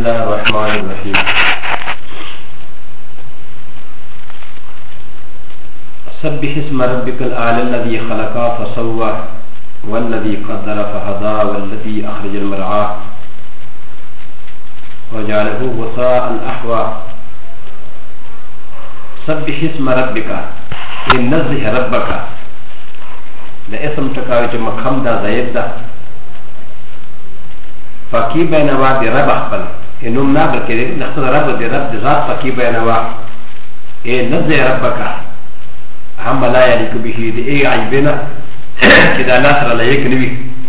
الله الرحمن الرحيم. سبح اسم ربك الأعلى الذي خلق فسوى والذي قدر فهدى والذي أخرج المرعى وجعله غثاء أحوى. سبح اسم ربك إن نزه ربك ده اسم تكاوي مقام دا زيد دا فاكي بينوا دي رب أخبر إنهم نابر كده نحن رب دي رب دي ذات فاكي بينوا إن نزه ربك هم لا يليك به دي إيه عجبنا كده لا سر لا يكنبي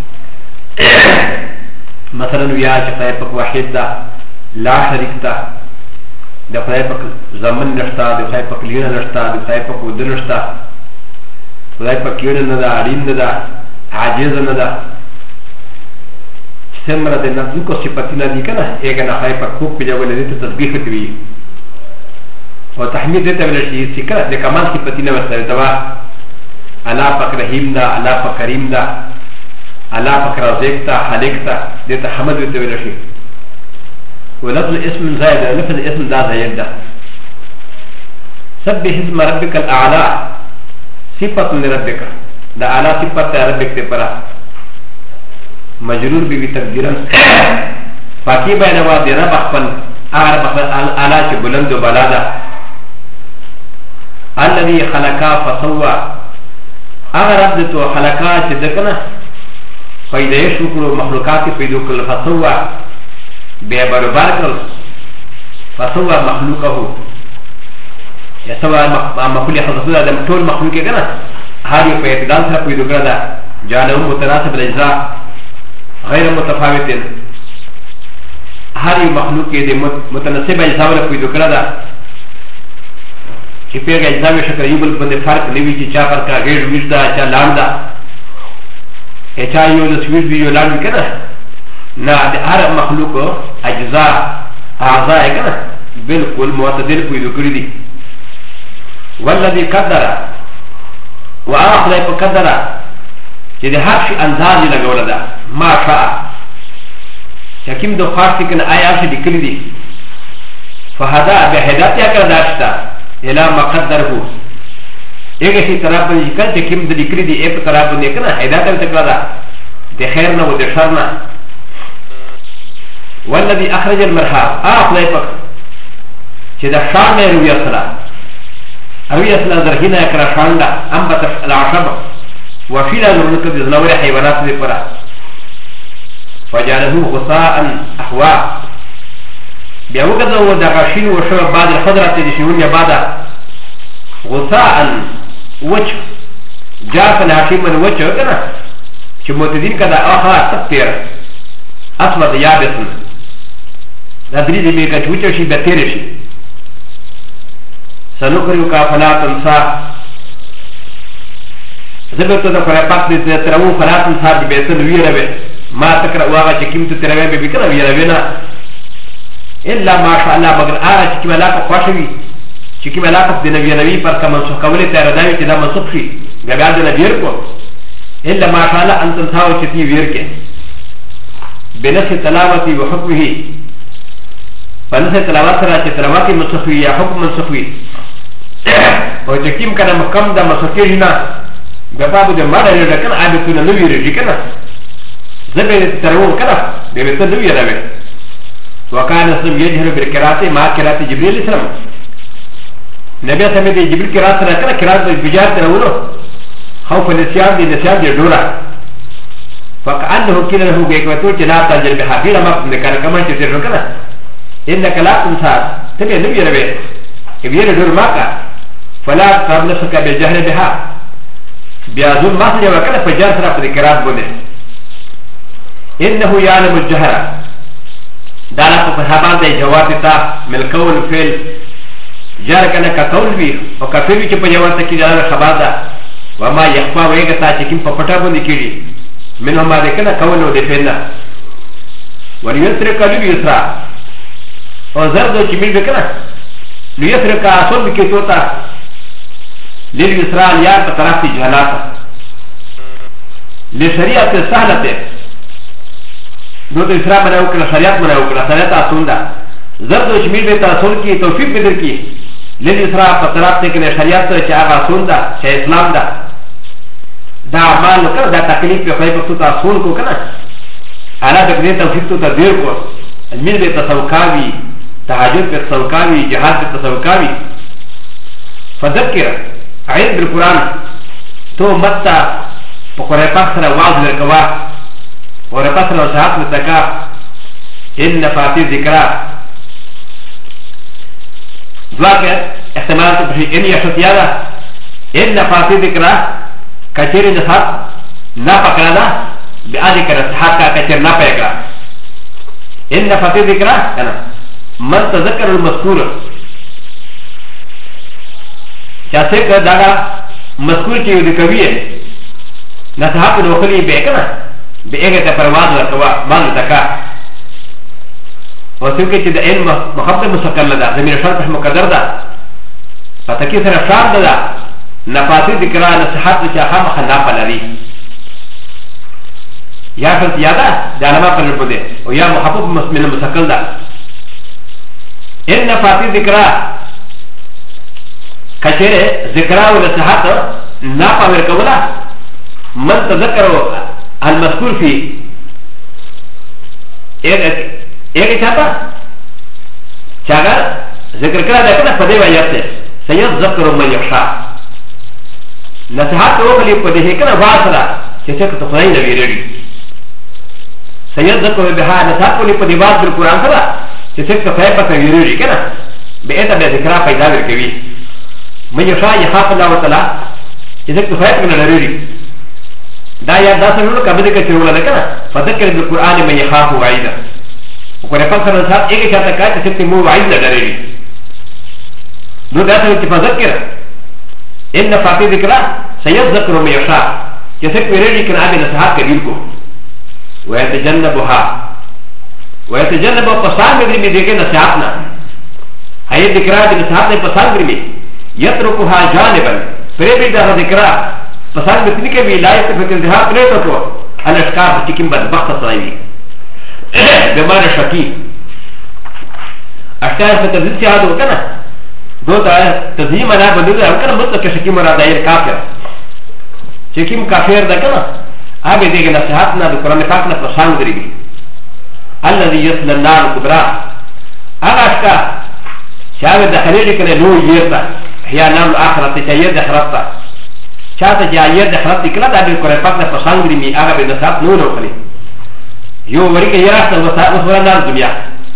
مثلا ويا شخصيبك واحد دا لا شريك دا د خدای پاک زمن نشتا د خدای پاک لینه نشتا د خدای پاک ودن نشتا خدای پاک کېړه نه ده اړین نه ده عاجز نه ده سمره د نفسو کو صفاتونه دي کنه هغه نه خدای پاک خوب پیژول دي ته تسبیح کوي او تحمید دې ته ویل شي چې کله د کمال صفاتونه ورته تبا الله پاک رحیم ده الله پاک کریم ده الله پاک رازق ده خالق ده دې ته حمد دې ویل شي ولفظ اسم زائد لفظ اسم ذا زائد ده. سبح اسم ربك الاعلى صفه لربك ده اعلى صفه ربك تبرا مجرور بي تقديرا باقي بين واد رب خپل اعرب اعلى چې بلند و بالا ده. الذي خلق فسوى اعرب تو خلقا چې دکنه پیدا شکر مخلوقات پیدا کړل فسوى بیا برابر کړل فسوى مخلوقه یا سوا مخلوق حضرت آدم ټول مخلوق یې کنه هر یو په اعتدال سره پیدا کړل دا جعله متناسب الاجزاء غیر متفاوت هر یو مخلوق یې د متناسب اجزاء سره پیدا کړل دا چې په اجزاء شکل یو بل باندې فرق نه وي چې چا پر کا غیر وښدا چا لاندې چا یو د سویډ ویو لاندې کنه نا د هر مخلوق اجزاء اعضاء کنه بالکل معتدل پیدا کړی دي. والذي قدر واخذ بقدر چې د هر شي انداز لګول ده ما شاء حکیم د خاص کنه آیا شي لیکلی دي فهدا بهدایت یا کړه داشتا الا ما قدره هغه شي طرف باندې کله چې کیم د لیکلی دي په طرف باندې کنه هدایت ته کړه ده د خیر نه او د شر نه. والذي أخرج المرحى أخذ يفك شد شان روية صلاة روية صلاة ذرهنا يكرا شان دا أنبت العشب وفيلا نرنك بزنور حيوانات ذكرا فجعله غصاء أحواء بيوكذا ودغاشين وشرب بعد الخضرة تدشنون يبادا غصاء وجه جاء العشيم من وجه وكنا شموتدين كذا آخر تكتير أسود يابسن دا دریزی بیگا چوچا شی بتیر شی سنوکریو کا فلا تنسا زبرتو دا قرآن پاک دیتا ترمو فلا تنسا بی بیتن ویروی ما تکر واغا چکیم تو تروی بی بکر ویروی نا الا ما شاء الله مگر آغا چکیم علاقه خواشوی چکیم علاقه دینا ویروی پر که منسوخ کولی تیرداوی چی دا منسوخ شی بیا دینا ویر کو الا ما شاء الله ان تنساو چتی ویر کے بنفس تلاوتی و حکمه فنسى تلاوات سرا تلاوات منسوخي يا حكم منسوخي او جكيم كان مقام دا منسوخي هنا بابا ده ما ده كان عادتنا نوي رجي كان زبير تروون كان بيبتن نوي ربي وكان اسلم يجهر بالقراءه مع قراءه جبريل السلام نبي سمي جبريل قراءه سرا كان قراءه بجار تروونه خوف النسيان دي نسيان دي دورا فكأنه كده له جيكوتو جنا تجرب حبيلا ما كان كمان تسير كده إنك لا تنسى تبي نبي ربي يبير دور ماكا فلا تقرب نفسك بالجهل بها بيازون ما سجى وكذا فجار سرا في الكرات بني إنه يعلم الجهر دالا فهمان دي جواب تا من القول فعل جار كان كقول بي وكفير بي كي جواب تكي دالا خبادا وما يخفى ويغا تا چكيم فپتا بني كيري منهم ما دي كنا قول ودي فعلنا وليسرق لبي يسرا او زرد چې مل وکړه نو یې سره کا اصل کې توتا لیل اسرائیل یا په طرف کې جهالات لشریعت سهلته دو تو اسراء منع وکړه شریعت منع وکړه شریعت آسون ده زرد و شمیر به تاسون کی توفیق بدر کی لید اسراء په طرف ته کې شریعت چې هغه آسون ده چې اسلام ده دا اعمال وکړه دا تکلیف په خپل په تو آسون کو کنه انا به دې توفیق ته دیر کو المیر به تسوکاوی تهجد به تسوکاوی جهاد به تسوکاوی فذكر عيد بالقران تو متى فقرأ فاكسر واضح لكوا ورفاصل وشهات متكا إن فاتي ذكرى ذاك احتمالات بشيء إن يشتيادا إن فاتي ذكرى كثير نصاب نافقنا بآذك نصحات كثير نافقنا إن فاتي ذكرى أنا من تذكر المذكور جاسك داغا مذكور كي يذكرويه نصحات الوخلي بيكنا بأجل تفرواز وركوا مال زكاة وسوكي تد علم مخبط مسكر لدى زمير شرط مقدر دا فتكي سر شرط دا نفاتي ذكرى نصحات لشاخا مخنافة لدي يا شرط يادا جانما قلب دي ويا محبط من المسكر دا إن نفاتي ذكرى كشير ذكرى ونصحات نافة وركولا من تذكروا المذكور في ايه چاہتا چاہتا ذکر کرا دیکھنا پدے ویت سے سیذکر من یخشا نصحات کو خلی پدے ہے کنا واسرا جیسے کہ تو خدای نبی ریڈی سیذکر بها نصحات کو پدے بات بالقران سرا جیسے کہ خدای پتہ ریڈی کنا بے ایتا بے ذکر پیدا ورکوی من یخشا یخاف اللہ تعالی جیسے کہ خدای پتہ ریڈی دا یا دا سنو کبه دې کچرو ولا کنه فذكر بالقران من يخاف وعيدا وکړه په سره صاحب ایک چاته کا چې ته مو وعید نه ډارېږي نو دا څه چې فذكر ان فاتي ذکر سيذكر من يشاء چې څه پیریږي کنه هغه نصحات کوي کو ويتجنبها پسند دې می دې کې نصحات نه هي ذکر دې نصحات نه پسند دې يتركها جانبا پرې دا ذکر پسند بتنی کے بھی لائق فکر دہا پلے تو کو الاشکار چکم بدبخت صلاحی بیمار شکی اشکار فکر زد سے آدھو کنا دو تا تزیم انا بدو دا کنا مطلب کہ شکی مرا دائر کافر چکم کافر دا کنا آبی دیگه نصحاتنا دا قرآن پاکنا پسند دری گی الذي يصل النار الكبرى اغا اشکار شاوی دخلی لکنے نو یرتا یا نام الاخرت چایر دخرتا چاہتا جا یر دخلت نکلا دا بل قرآن پاک نا پسند گری می آگا بے نصحات نو نو خلی یو وری که یراشتا وصورا نار دنیا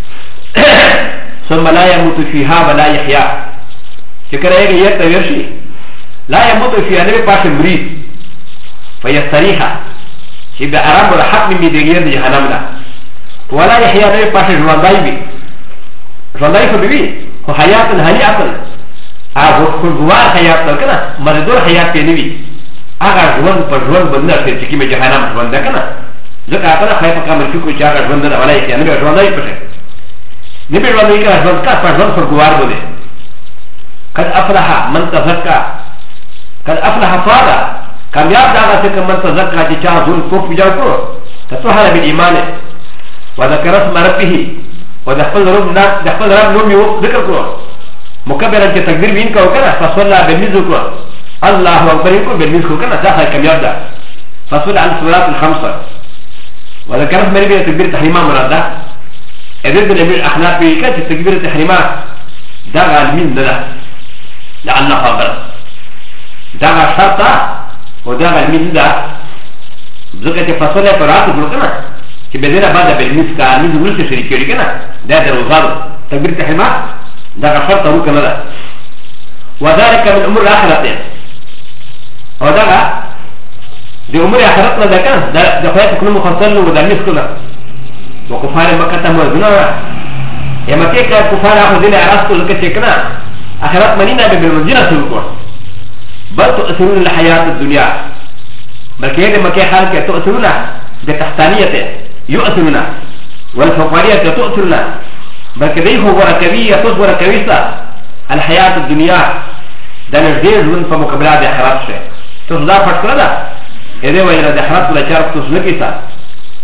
ثم لا يموت فيها ولا يحيا چکر ایگا یرتا ورشی لا يموت فيها نبی پاش مرید فیستریحا چی بے عرام ولا حق می دیگر دی جہنم لا ولا يحيا نبی پاش جواندائی بی جواندائی خو بی خو حیاتن حیاتن اگه خوشگوار حیات دار کنه مردور حیات پی نوی اگه جوان پر جوان بندر شد چکی میں جهنم جوان ده کنه ذکر اپنا خیف کامل چکو چه اگه جوان ده ولی که نبی جوان دایی پشه نبی جوان دایی که جوان که پر جوان خوشگوار بوده قد افلح من تزکا قد افلح فادا کامیاب داغا سکر من تزکا چه چه زون کوف بجاو کرو تطوحل بالایمان وذکر اسم ربه ودخل رب نومی ذکر کرو مكبرا كتكبير مين كوكنا فصلى بالمزق الله اكبر يقول بالمزق كنا داخل كمياب ده فصلى على الصلاه الخمسه وذكرت مريبه تكبير تحريما مراد اذن النبي الاخلاق في كانت تكبير تحريما ده علمين ده لعل خبر ده شرطه وده علمين ده ذكرت فصلى فرات كنا كي بدنا بعد بالمزق علمين ولسه شريكي كنا ده دروزار تكبير تحريما دا غفرت هو كما ده وذلك من امور الاخره ودا دي امور اخرتنا ده كان ده خيات كل مخصص له وده مسكنا وكفار مكه موزنا يا مكه كفار اخذ لي اراسكو لكتكنا اخرت منينا بالمدينه سلوكوا بل تؤثرون الحياه الدنيا بل كده مكه حال تؤثرون بتحتانيه يؤثرون والفقاريه تؤثرون بلکہ دی ہو ورکوی یا توس ورکوی سا الحیات الدنیا دا نجدیر زمن پا مقابلہ دی اخرات شے توس دا پھٹ کرا دا ایدے وجہ دا اخرات ولا چار توس نکی سا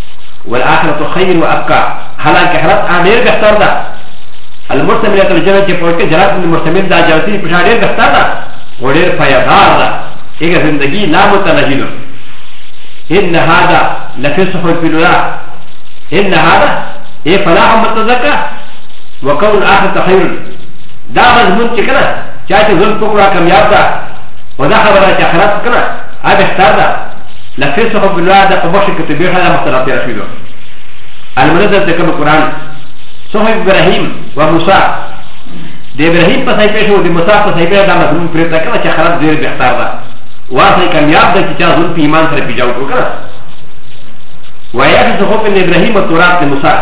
والآخرة خير وأبقى حالانك حرات عامير بختار دا المرسمينة الجنة جفوك جرات من المرسمين دا جراتين بشارير بختار دا ودير فيضار دا إيجا زندگي لا متنجل إن هذا لفي صحف الأولى إن هذا إيه فلاح متزكى وكون الآخرة خير دا مضمون چكنا چاچه ظلم پکرا کمیاب دا ودا خبره چه خراب کنا آب اختار دا لفي صحف الأولى دا قبوش كتبير هذا مختلف رشيدو المنزل تكب القرآن صحف إبراهيم وموسى دي إبراهيم پسائپه شو دي موسى پسائپه دا مضمون پریتا کنا چه خراب زیر بختار دا واسه کمیاب دا چه ظلم پی ایمان سر پی جاو کو کنا ويأتي صحف إبراهيم والتوراة لموسى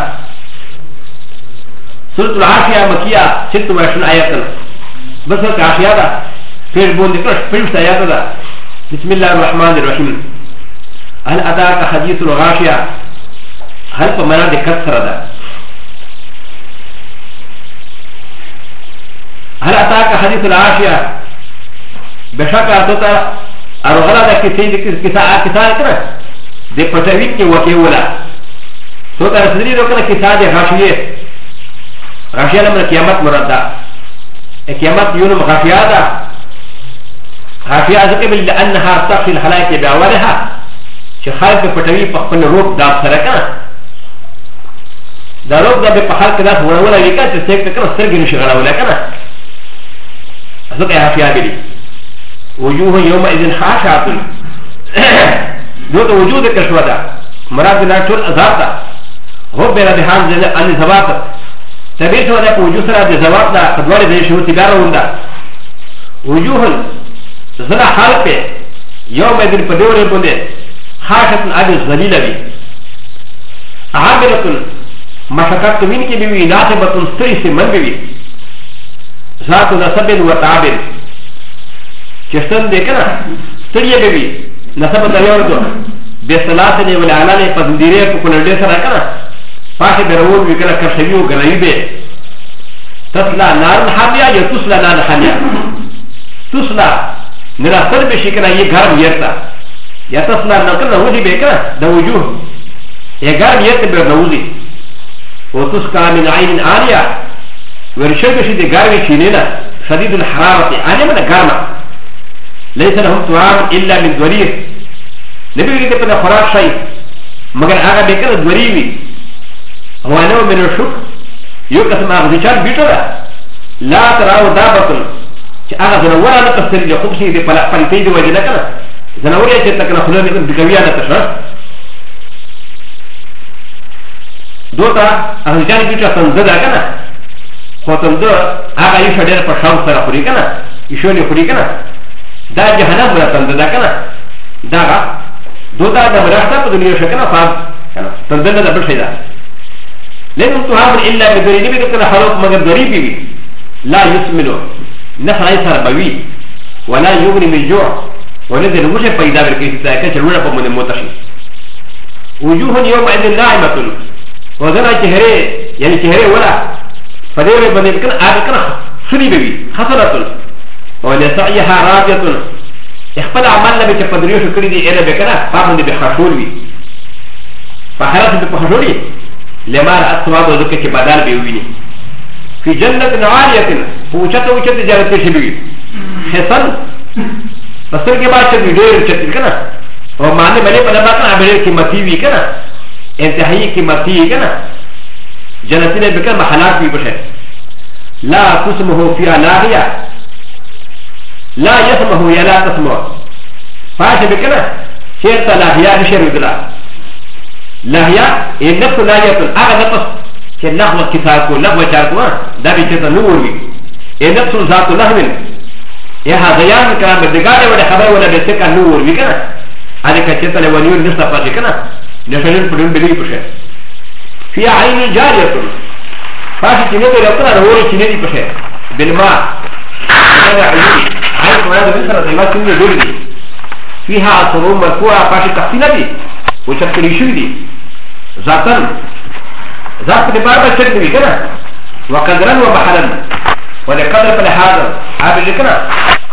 سورة العاشية مكية 26 آيات بس العاشية دا في بون ذكر فيلم آيات دا بسم الله الرحمن الرحيم هل أتاك حديث الغاشية هل فمنا دكتر دا هل أتاك حديث العاشية بشكل أتوتا أرغلا دا كسا كنا دي پتوين كي وكيولا توتا رسولي رو كنا كسا دي غاشية غاشية لمن قيامت مرد دا قيامت يونم غاشية دا غاشية ذكبل لأنها تخشي الحلائق بأولها چه خالق دي پتوين پخپن روب داب سرکنا دا روب دا بپخال كداس ورولا ويكا چه سيكتا كنا سرگي نشغلا ولا كنا ذكا غاشية بلي وجوه يوم إذن خاشعة دوتا وجود كشودا مراد بنا طول عذاب دا هو بنا دهان عن الزوات تبيت ودا وجود سرا الزوات دا قدوار دي شو تبارا وندا وجوه زنا حال پہ يوم إذن پدور بنده خاشعة عبد الزليل بي عابرة مشاكات من كي بي ناصبة ستري من بي ذات نسب وتعابر چستن دیکھنا ستري بي نسب دریاردو بسلاسنه ولعلانه پدندیره پکنرده سره کنه پاشه برون وکنا کرشویو گرایبه تسلا نارن حامیا یا تسلا نارن حامیا تسلا نراسر بشی کنه یه گرم یرتا یا تسلا نکنه نوزی بکنه دا وجوه یه گرم یرتا بر نوزی و تسکا من عین آنیا ورشو بشی دی گرمی چینینا شدید الحرارت آنیا من گرمه ليس لهم طعام الا من ضرير نبي يقول لك خراج شيء مگر اغا بكره ضريوي هو انه من الشك يقسم اغزيشان بيتولا لا تراو دابة اغا زنورا نتفسر لخبسي دي پلتي دي وجه لكنا زنورا يتكنا خلال يقول بكوية نتشرف دوتا اغزيشان بيتولا تنزد كنا خو تنزد اغا يشا دير پشاو سر خوري كنا يشوني خوري كنا دا جهنم ولا تنددا كنا دا دودا دا مراشتا بدنيا شكنا فام تنددا دا بشيدا لكن تهاب الا بدري نبي كنا حروف مگر ضريبي لا يسمنو نخلا يسر بوي ولا يغني من جوع ونزل وجه پیدا ورکی تا کہ چلوڑا په من موتشي وجوه يومئذ ناعمه وذنا چهره يعني چهره ولا فديره بني كنا اگ كنا سري بي حسنه ولسعيها راجة اخبر عمل لبي تقدريو شكري دي إلا بكنا فاهم دي بخشول بي فحرس دي بخشولي لما رأت سواب وذكا كبادال بيويني في جنة عالية وچتا وچتا جارت شبيوي حسن بسر کے بعد چت دیر چت کنا اور معنی بلے پنا باکنا عبریر قیمتی وی کنا انتہائی قیمتی کنا جنتی نے بکر محلات بھی بشے لا تسمه فيها لاغية لا يسمه يا لا تسمه فاشي بكنا شيرتا لاغية بشير ودلا لاغية النفس لاغية اغا نفس كي نخوة كساكو نخوة شاركو دا بيشتا نور وي النفس ذات لهمن يا هذيان كلام بدغاده ولا خبر ولا بسكا نور وي كنا هذا كشتا لونيون نستا فاشي كنا نشرين بدون بلي بشي في عين جارية فاشي كنيدي ربنا نوري كنيدي بشي بالماء عين كمان بسرعة زي ما كنيدي دولي فيها سرور مرفوعة فاشي تقسينا دي وشكري شوي دي ذاتن ذات لباربا شكل بي كنا وقدرا ومحلا ولقدر فلهذا عابد كنا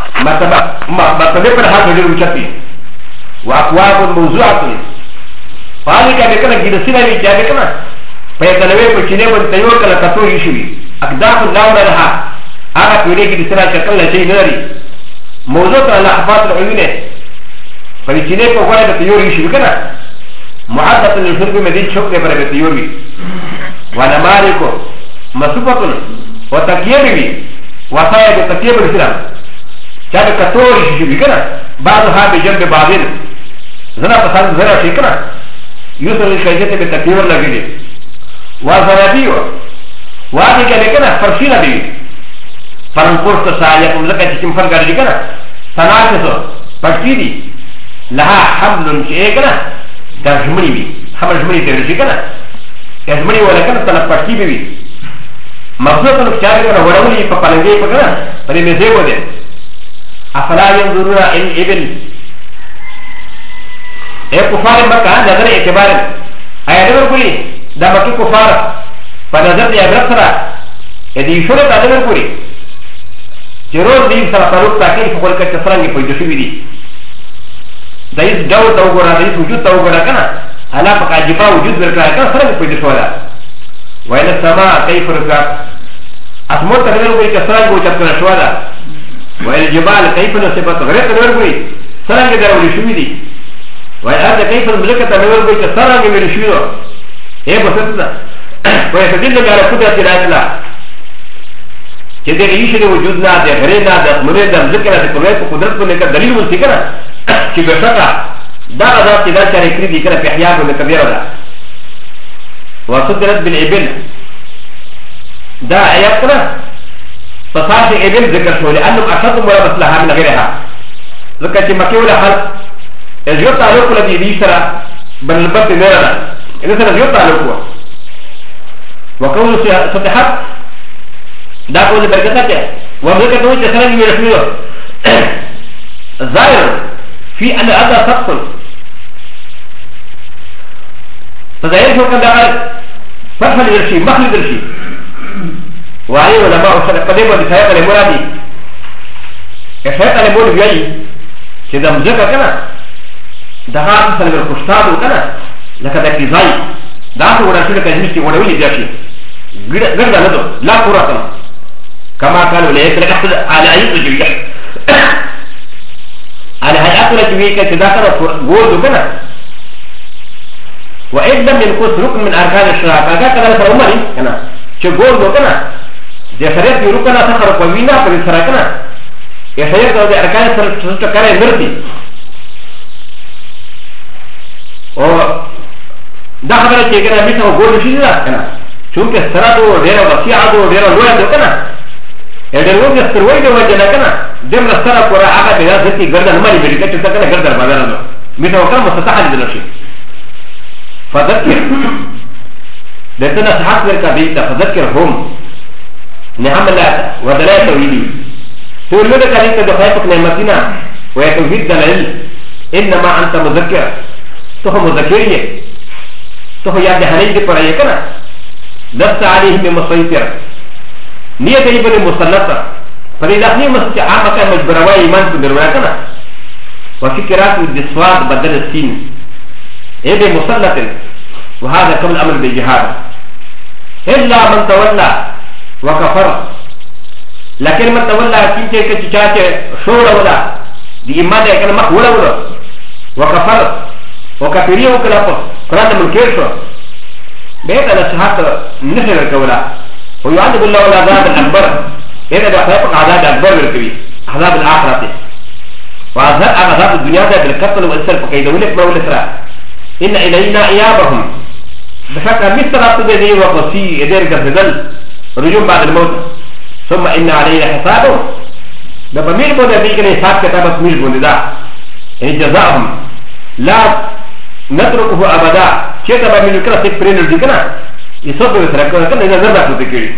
مرتبه فلهذا جلو شكي وأقواب موضوعة فهذه كان كنا جلسنا في جابه كنا فيتنوي بشينه بنتيور كلا كتور يشوي أقدام الله لها أنا بيري جلسنا شكل لشيء ناري موضوع على حفاظ العيون فبشينه كوكاي بتيور يشوي كنا معدة الفرق مدين شوك لبر بتيور بي وانا مالكو مسوفة وتكيري وصايا بتكير الإسلام شاب كتور يشوي كنا بعضها بجنب بعضين زنا بسال زرا شيء كنا يوصل الشيء بتكير لجدي وزرابيو وهذه كنا فرشينا بي فرنقوش تسايا كمزكا تكيم فرقا كنا سناسسو فرشيدي لها حمل شيء كنا كجمري بي حمل جمري ترشي كنا كجمري ولا كنا تنا فرشي بي مقصود نفشار كنا ورولي فقلنجي فكنا فرمزيبو دي أفلا ينظرون إن إبن إيه كفار مكة نظر اعتبار أي نظر قولي دا مكي كفار فنظر دي أبرسرا يدي يشورت نظر قولي جروز دي سرا طلوب تاكين فقول كتسراني فيدوشي دي دايس دور توقورا دايس وجود توقورا كنا ألا فقا جبا وجود بركا كنا سراني فيدوشولا وإن السماء كيف رفعت أسموت نظر قولي كسراني وجود شوالا وإن الجبال كيف نصبت غير نظر قولي سراني داولي شوي دي والأرض كيف الملكة نور بيت سرعة من الشيوع إيه بسطنا ويستدل على قدرة الله كده يشير وجودنا ده غيرنا ده مريد ده ملكة ده كلها قدرته لك دليل مستقرة كي بشكا ده عذاب كده شارع كريدي كده في أحياء ومكبيرة ده وصدرت بالإبل ده آيات كده فصاحب إبل ذكر شو لأنهم أشد مرة لها من غيرها ذكر كي مكي ولا حل الجو تعلق الذي يشترى بالبط نيرنا إذا سنة الجو تعلقه وكونه ستحب دا قول بركته وبركته هو تسرع من رسمه ظاهر في أن هذا سقط فظاهر شو كان داخل فرح الرشي مخلد الرشي وعليه علماء وشرق قديم ودفايق المرادي كفايق المرادي بيجي كذا مزكا كنا دغا سلم الكشتاب وكنا لك ذاك زاي داخل ورسول كجمشتي ولولي جاشي غير ده لا قراتنا كما قالوا ليك على اي تجويه على هيئات التجويه كتذاكر غول وكنا واذا من كوس ركن من اركان الشرع كذا كذا فرماني كنا شو غول وكنا جسرت يركنا سخر قوينا في السراكنا يسير ده اركان الشرع كان مرتي و دا خبره چې کنه به څو ګور شي دا کنه چونکه سره دو ډیر وسیع دو ډیر لوی دو کنه ډیر لوی ستروي دو وجه نه کنه دمر سره پورا هغه د ځتي ګردن مالي بری کته څنګه ګردن بدل نو به څو کوم مستحل دي نشي فذكر دتنا صحات ورکا بیت فذكر هم نعم الله ودلائل توحيدي تقول له كلمه دخلت نعمتنا ويتوحيد دلائل انما انت مذكر تو مذكريه تو يا دهني دي پڑھائے کنا لست عليهم بمسيطر نيه دي بن مسلطه فلذلك مسجد عام كان مجبروا ايمان بدروا كنا وفكرات الدسواد بدل السين ايه بمسلط وهذا قبل الامر بالجهاد الا من تولى وكفر لكن من تولى كينچه كچاچه شورا ولا دي ايمان ده كنا مخولا ولا وكفر وكفريه وكلا قرآن منكر شو بيت على شهادة نحن الكولا ويعذب الله العذاب الأكبر إذا بحثك عذاب أكبر بالكبير عذاب الآخرة وعذاب الدنيا ده بالقتل والسرق وكيدولك ما والإسراء إن إلينا إيابهم بشكل مثل أبتدي وقصي إدير كالفضل رجوم بعد الموت ثم إن علينا حسابهم بميل بودا ذيك الحساب كتابة ميل بودا يعني جزاهم لا نتركه أبدا شيء تبع من يكره سيبرين الجكنا يصدق يتركه كنا إذا زرنا تذكري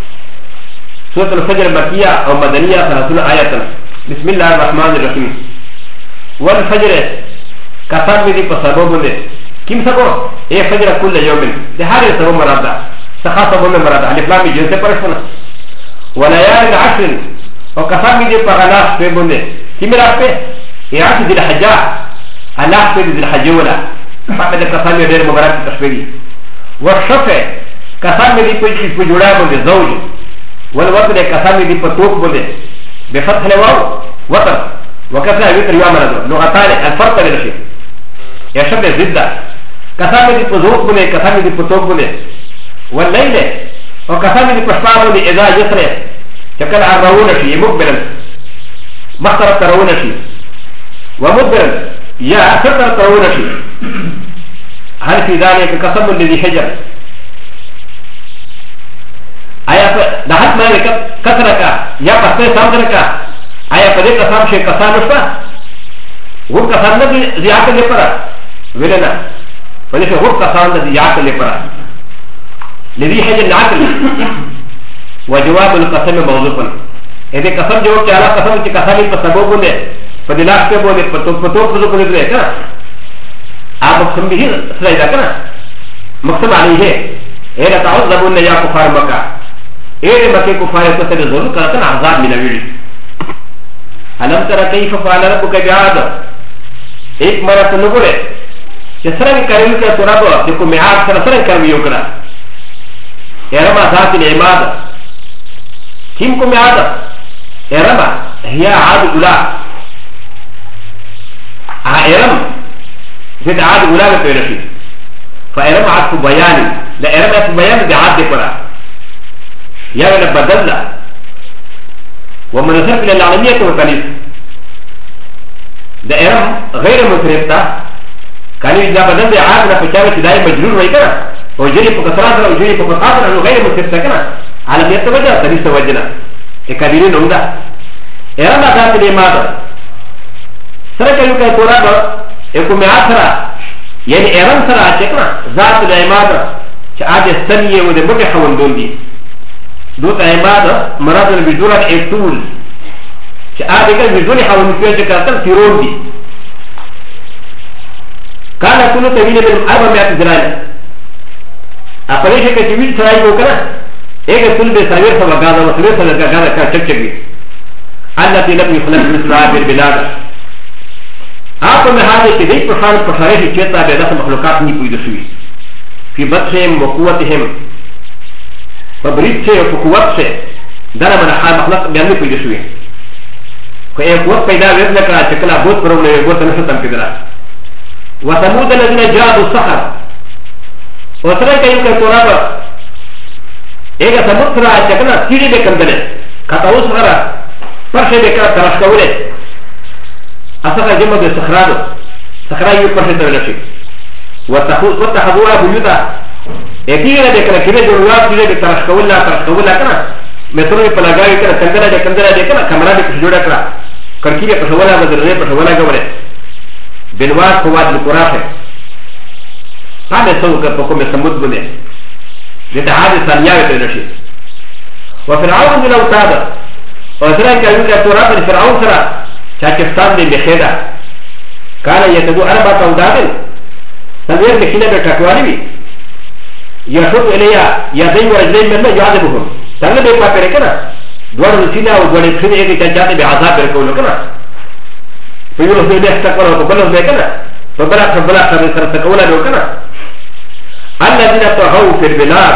سورة الفجر المكية أو مدنية 30 آية بسم الله الرحمن الرحيم والفجر كثر من ذي بسبب من كم سبب إيه فجر كل يوم ده هذا سبب مرادة سخاء سبب مرادة على فلان جنسة برشنا وليالي عشر وكثر من ذي بغلاش سبب من كم رأيه إيه عشر ذي الحجاء الله سبب ذي الحجة ولا فامي د قسم ډېر مبارک تشبیه والشفع قسم دي په جوړه باندې زوج والوتر قسم دي په توپ باندې بفتح الواو وتر وكسر وتر يعمل لغتان الفرق بين الشيء يشبه ضد قسم دي په زوج باندې قسم دي په توپ باندې والليل وقسم دي په شپه باندې اذا يسر شكل عرون شيء مقبلا مخترب ترون شيء ومدبرا يا ستر ترون شيء هل في ذلك قسم الذي حجر ايا دهت ما كثرك يا قصه سامرك ايا قد قسم شيء قسم نشفا هو قسم الذي زياده لپاره ولنا وليس هو قسم الذي زياده لپاره الذي حجر العقل وجواب القسم موضوعا اذا قسم جواب على قسم کی قسم پر سبب بولے فدلاق پہ بولے پتو پتو بولے دے کنا آپ مقسم بھی سلائی کنا مقسم علی ہے اے تعذبون یا کفار مکہ اے مکہ کفار کو سے ضرور کرتا عذاب ملوی علم ترى كيف فعل ربك بعاد ایک مرتبہ نگرے جسرا کریم کا تراب دیکھو میعاد سرسرا کرویو کرا ارما ذات العماد كم كم عاد ارما هي عاد اولى ارم زد عاد اولى بيرشي فارم عاد بيان لا ارم عاد بيان بعاد كرا يا ولا بدلنا ومنصرف الى العالميه والكنيسه ده ارم غير مفرطه كان اذا بدل عاد فشاوه داي مجرور ويكرا وجري فكسرات وجري فكسرات غير مفرطه كنا على ميت وجه تريس وجهنا كبير نودا ارما ذات الاماده سرك يوكا تورابا يكون اثرا يعني ارم سرا چكنا ذات الاماده چاج السنيه ود متحول دوندي دوت اماده مراد البدور الطول چاج كان بدون حول فيه چكاتل تيرون دي كان كل طويل من 400 ذراع اپریش کے طویل سرائی کو کنا ایک سل بے ساویر سا وگادا وصویر سا لگادا کا چک چکی التي لم يخلق مثلها بالبلاد آپ میں حاضر کہ دیکھ پرشان پرشارش چیتا بے دست مخلوقات نہیں پوئی دشوی فی بدشہم و قوتہم فبرید سے و قوت سے دانا من حال مخلوق بیان نہیں پوئی دشوی کہ ایک قوت پیدا ویب لکا چکلا بوت پرو لے بوت نشتم کدرا وثمود الذين جادوا الصخر وسرا کہیں کہ تورا ایک سمت سرا چکنا تیری بے کندلے کتاو سرا پرشے بے کر ترش کولے اصلا جمع بے سخرادو سخرایو پرشے تولشی وتحضورا بیوتا ایتیرا بے کر کنے جنوات تیرے بے ترش کولا کنا میترو پہ لگاوی کنا کندلا بے کنا کمرہ بے کچھ جوڑا کرا کرکی بے پشولا بدرنے پشولا گولے بنوات قوات القراف ہے هذا سوى كفكم يسمود بني لتعاد الثانية في وفرعون من الأوتاد وزرع كأنك تراب الفرعون سرى شاكستان من بخيدة كان يتدو 4 أوداد سنوير بخينة بكاكواني يشوط إليها يدين ورجلين منه يعذبهم تغلب يبقى بركنا دوار السينة ودوار الخينة إذا كان جاتي بعذاب بركولو كنا فيقولوا في بيح تقوله وقبله بيكنا فبلغ سرسكولا لو كنا الذين طغوا في البلاد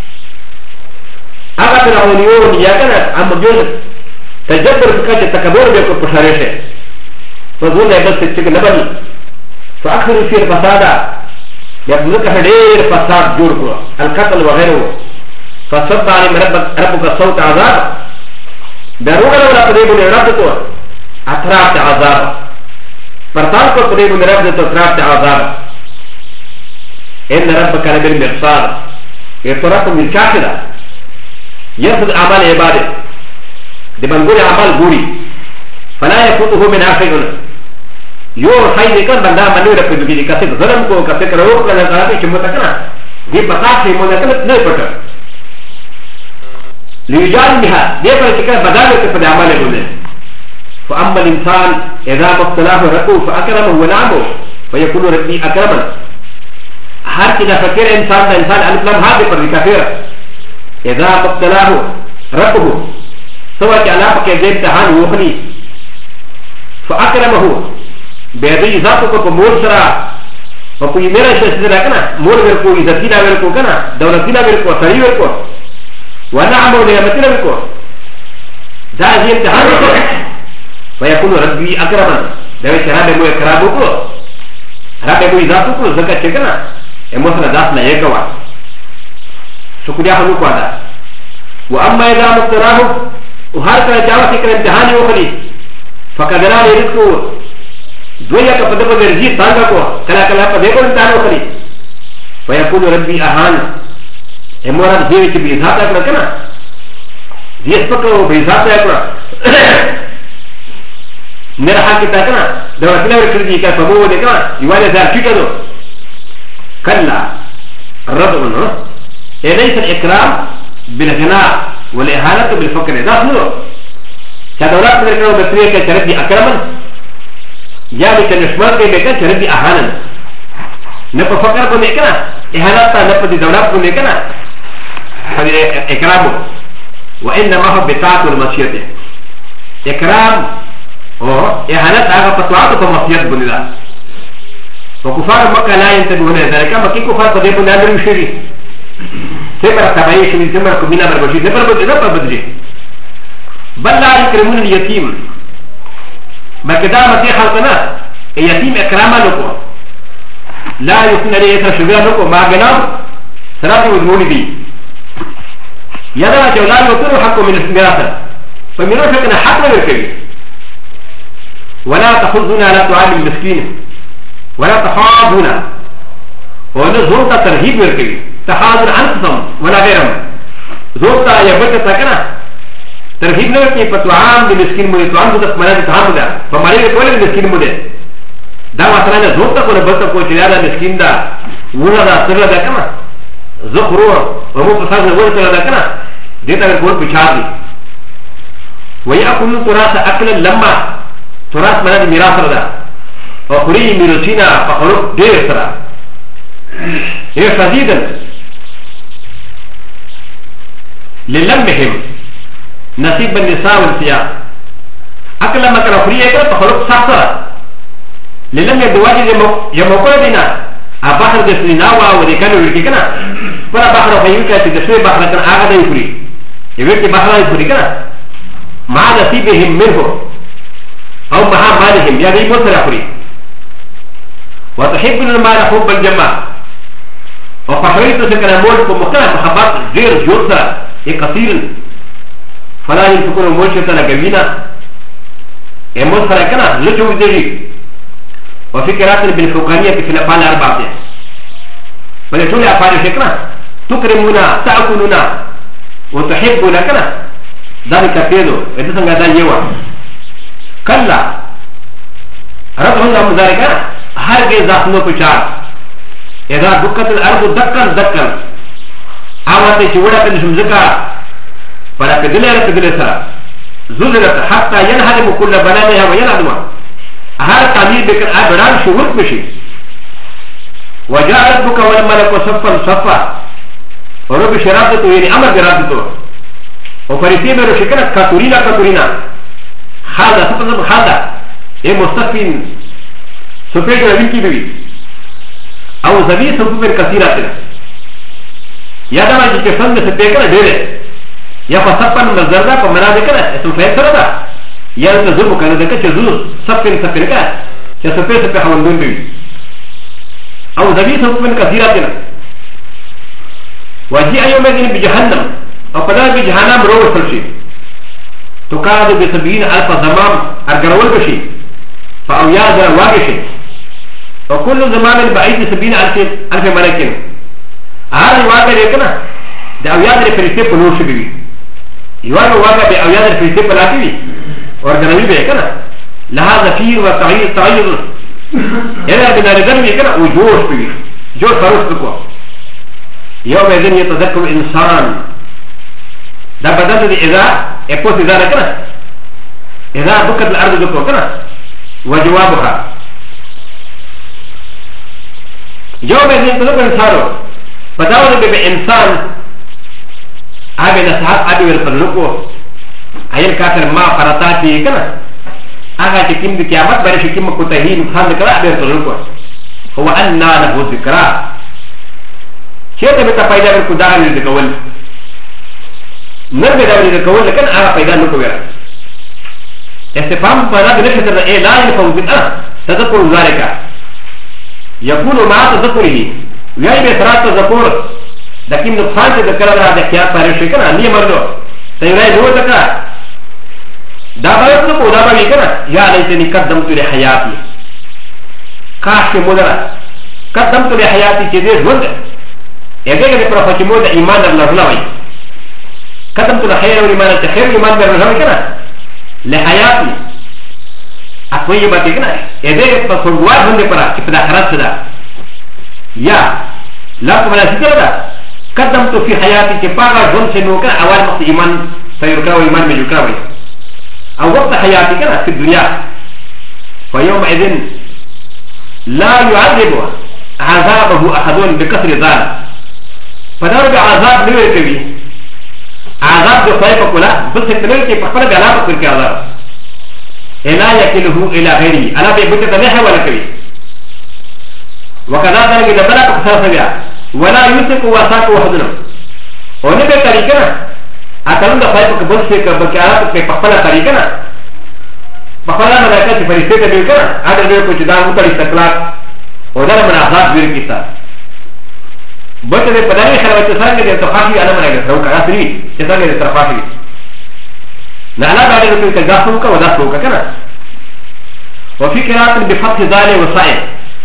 هذا فرعونيون يا كانت عم جوز تجبر فكاة التكبر بيكون بشارشه فظن يبس تشك نبل فأكثر في الفساد يبلغ هدير فساد جوركو القتل وغيره فصد عليهم ربك صوت عذاب دروغ ولا قريب لربكو أطراف عذاب فرطان کو قريب لربكو أطراف عذاب إن ربك لبالمرصاد يتركم من كافرة يرفض أعمال عباده دي بنقول أعمال بوري فلا يفوته من آخر يور خير كان بندا منو رفض بيدي كسر ظلم کو كسر روح كلا غلطي شمتكنا دي بقاش مونكنا نہیں پتا ليجال بها دي پر كان بدل کے پر عمل بولے فأما الإنسان إذا مبتلاه ربه فأكرمه ونعمه فيكون ربي أكرمه هر كده فكر انسان ده انسان الاسلام هذا پر كافر اذا مبتلاه ربه سوى كعلاقه كده امتحان وخلي فاكرمه بيدي ذاته کو مول سرا و کوئی میرا شخص راکنا مور ورکو عزتینا ورکو کنا دولتینا ورکو سری ورکو ونعم و نعمتینا ورکو دا جی امتحان ورکو ويكون ربي اكرما دا وچ رب مو اکرام وکړو رب مو عزت وکړو زکه چې کنا امو سره ذات نه یکوا شکریا هم وکړه دا واما اذا مبتلاه وهر کله چا فکر امتحان وکړي فقدر عليه رزقه دویا کا پدې په ورځي څنګه کو کله کله په دې کو امتحان وکړي ويكون ربي اهان امور دې چې به ذات کړه کنه دې سپکو به ذات کړه نرى حاكتا كنا دورتنا وركردي كفبوه دي كنا يوالي ذار كيكا دو كلا الرضو إليس الإكرام بالغناء والإهانة بالفكر ذات نو كدولات من الكرام بطريقة كردي أكرما يا بك نشمار كي بك كردي أهانا نفا فكر بني كنا إهانتا نفا دي دولات بني كنا إكرامه وإنما هو بطاعة المسيطة إكرام او اهانت هغه فتوات په مصیت باندې ده او کفار مکه لا ينتبهون ذلك مکه کفار په دې باندې اندر شي سپر تبعی شي سپر کومینه بربشي سپر بدري بل لا يكرمون اليتيم مکدا متي خلقنا اليتيم اکراما لكو لا يكون عليه شبيه لكو ما بنا سرات وجود دي يدا جولان وتر حق من الميراث فميراث كان حق وركبي ولا تخذون على طعام المسكين ولا تخاذون ونزورتا ترهيب وركبي تخاذون انفسهم ولا غيرهم زورتا يبقى سكنا ترهيب وركبي فطعام المسكين مولي طعام بودت ملاذ طعام بودا فمالي كل المسكين مولي دا مثلا زورتا كون بلتا كو چيادا مسكين دا ولا دا سر دا كنا زخرو ومو فساد ولا سر دا كنا ديتا كون بچادي ويأكلون تراث اكلا لما تراث منا میراث ردا وخوري میراثینا فخروق ډیر سره اے شديدا للمهم نصيب النساء والثياب اكل ما كان خوري اكل فخروق سره للم يدواجي يموقع دينا اباخر دسنا وا ودكانو وكنا فلا باخر فيوكا تدسوي باخر كان اغا يخوري يوكي باخر يخوري كنا مع نصيبهم منه او مها مالهم يا غير مصر اخري وتحبون المال حب الجماعه وفحريت سكن المول ومختلف محبات غير جوزة كثير فلا يمكن الموشة لقبينا المصر كنا لجو ذلك وفي قراءة بالفوقانية في الأفعال الأربعة ولتولي أفعال شكرا تكرمونا تأكلونا وتحبونا كنا ذلك فيدو وتسنغ ذا يوا كلا رب الله مزاركا هرگز داخلو پچار اذا دكت الارض دكا دكا آواته چوڑا کن شمزکا فلا کدلے رکدلے سرا زلزلت حتى ينهدم كل بنانها وينهدم هر تعمیر بکر آبران شورت بشي وجاء ربك والملك صفا صفا ورب شرابته يعني امر برابته وفريسي برو شكرا كاتورينا هذا سبب هذا ايه مستفين سوپیج روی بي او زوی سبب كثيرات یا دا ما چې څنګه څه پېکره ډېره یا فسپن مزردا په معنا ده کنه اسم فعل سره ده یا د ظلم کنه ده چې زو سپن سپن کا چې سپې سپې خوندون دي او زوی سبب كثيرات وجي ايوم الدين بجهنم او قدر بجهنم روح فرشي تكاد ب70,000 زمام ارجرول بشي فاوياد واجشي وكل زمان بعيد 70,000 ملكين هذا الواقع لكنا ده اوياد الفريسي بنوش بي يوالو واقع باوياد الفريسي بلاتي ورجنبي بكنا لها زفير وتعيد الى بنا رجل كنا وجوش بي جوش فروش بكو يوم اذن يتذكر الانسان ده بدل اذا اقوس اذا كنا اذا بكت الارض بكو كنا وجوابها يوم اذن يتذكر الانسان فتاوى بانسان ابي نصحات ابي ورسلوكو ايل كافر ما فرطاتي كنا اغا تكيم دي قيامت بري شكيم كتهي نقصان كلا ابي ورسلوكو هو أن له ذكرى شيء تبقى فايدة من كدار من الكول نرجع من الكول لكن أنا فايدة نكويرا استفهام فلا بنشتر إيه لا ينفع ذكرى تذكر ذلك يكون مع تذكره ويأي بإسرات تذكر لكن نقصان تذكر هذا احتياط فارغ شكرا ليه مرلو سيراي هو ذكرى دابا يطلق ودابا يكرا يا ليتني قدمت لحياتي كاش مدرة قدمت لحياتي كذير ود يجب أن يكون في مود إيمان الله قدمت لخير والإيمان الخير الإيمان بالله كنا لحياتي أقوي باتكنا يجب أن يكون واحد من القرى كفدا خرج ده يا لا كمان سيدا قدمت في حياتي كفاغا جون سنوكا أول وقت إيمان فيركا وإيمان مجوكا أو وقت حياتي كنا في الدنيا فيومئذ لا يعذب عذابه أحد بكثر ذلك فدرجة عذاب نويركبي عذاب دو خيفة كلا بس نويركي فقط بعلاقة كل عذاب إلا يكله إلى غيره أنا بيبوت تنحى ولا كبي وكذا ذلك إذا بلغ كسر سبيا ولا يمسك وساق وحدنا ونبي طريقنا أتمنى خيفة كبس بكعلاقة في فقط طريقنا فقط أنا ملاكا فريسية بيكنا هذا بيكو جدار مطر استقلال وذلك من عذاب بيركيسا بس ده بدأني خلوة تسانج ده تخافي أنا ملاك سروكا أسري تسانج ده ترفاشي نعلا بعد ذلك تجاسوكا وداسوكا كنا وفي قراءة بفتح ذالي وصائم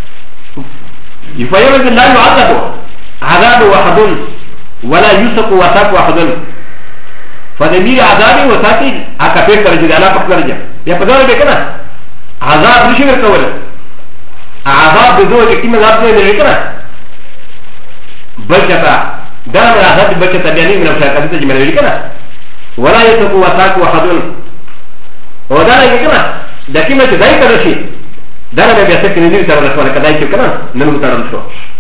يفيرز لا يعذب عذاب واحد ولا يسق وساق واحد فدمير عذابي وساقي أكفير درجة على فقط درجة يا بدر بكنا عذاب نشير كولا عذاب بدو كتير عذاب نشير كنا بلشتا دار من عذاب بلشتا بياني من المشاكل تجمع نشير كنا ولا يسق وساق واحد ودار كنا دكيمة دايك رشي دار ما بيسك نزيل ترى ولا كدايك كنا نمو ترى شو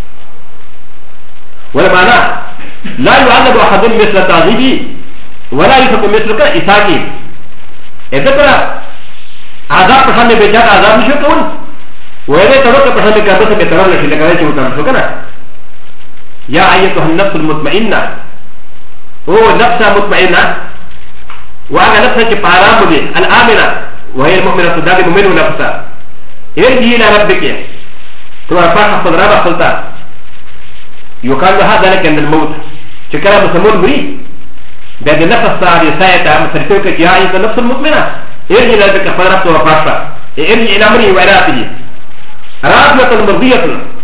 ولا معناه لا يعذب أحد مثل تعذيبي ولا يسق مثلك إساقي إذا كنا عذاب پسند بيچار عذاب نشو كون وإذا تروك پسند كابس بيتران نشي لكذا چه مطمئن شو كنا يا أيتها النفس المطمئنة هو نفس مطمئنة وأنا نفسها چه پارام دي الآمنة وهي المؤمنة تدابي مؤمن نفسها ارجي إلى ربك توافاق خذ رابع خلطة يقال لها ذلك عند الموت شكرا مسمون بري بعد النفس صار يسايتا مسرتوك يا أيتها النفس المطمئنة ارجع الى ذلك فرقت وفاشا ارجع الى امري وعلاته راتمة مرضية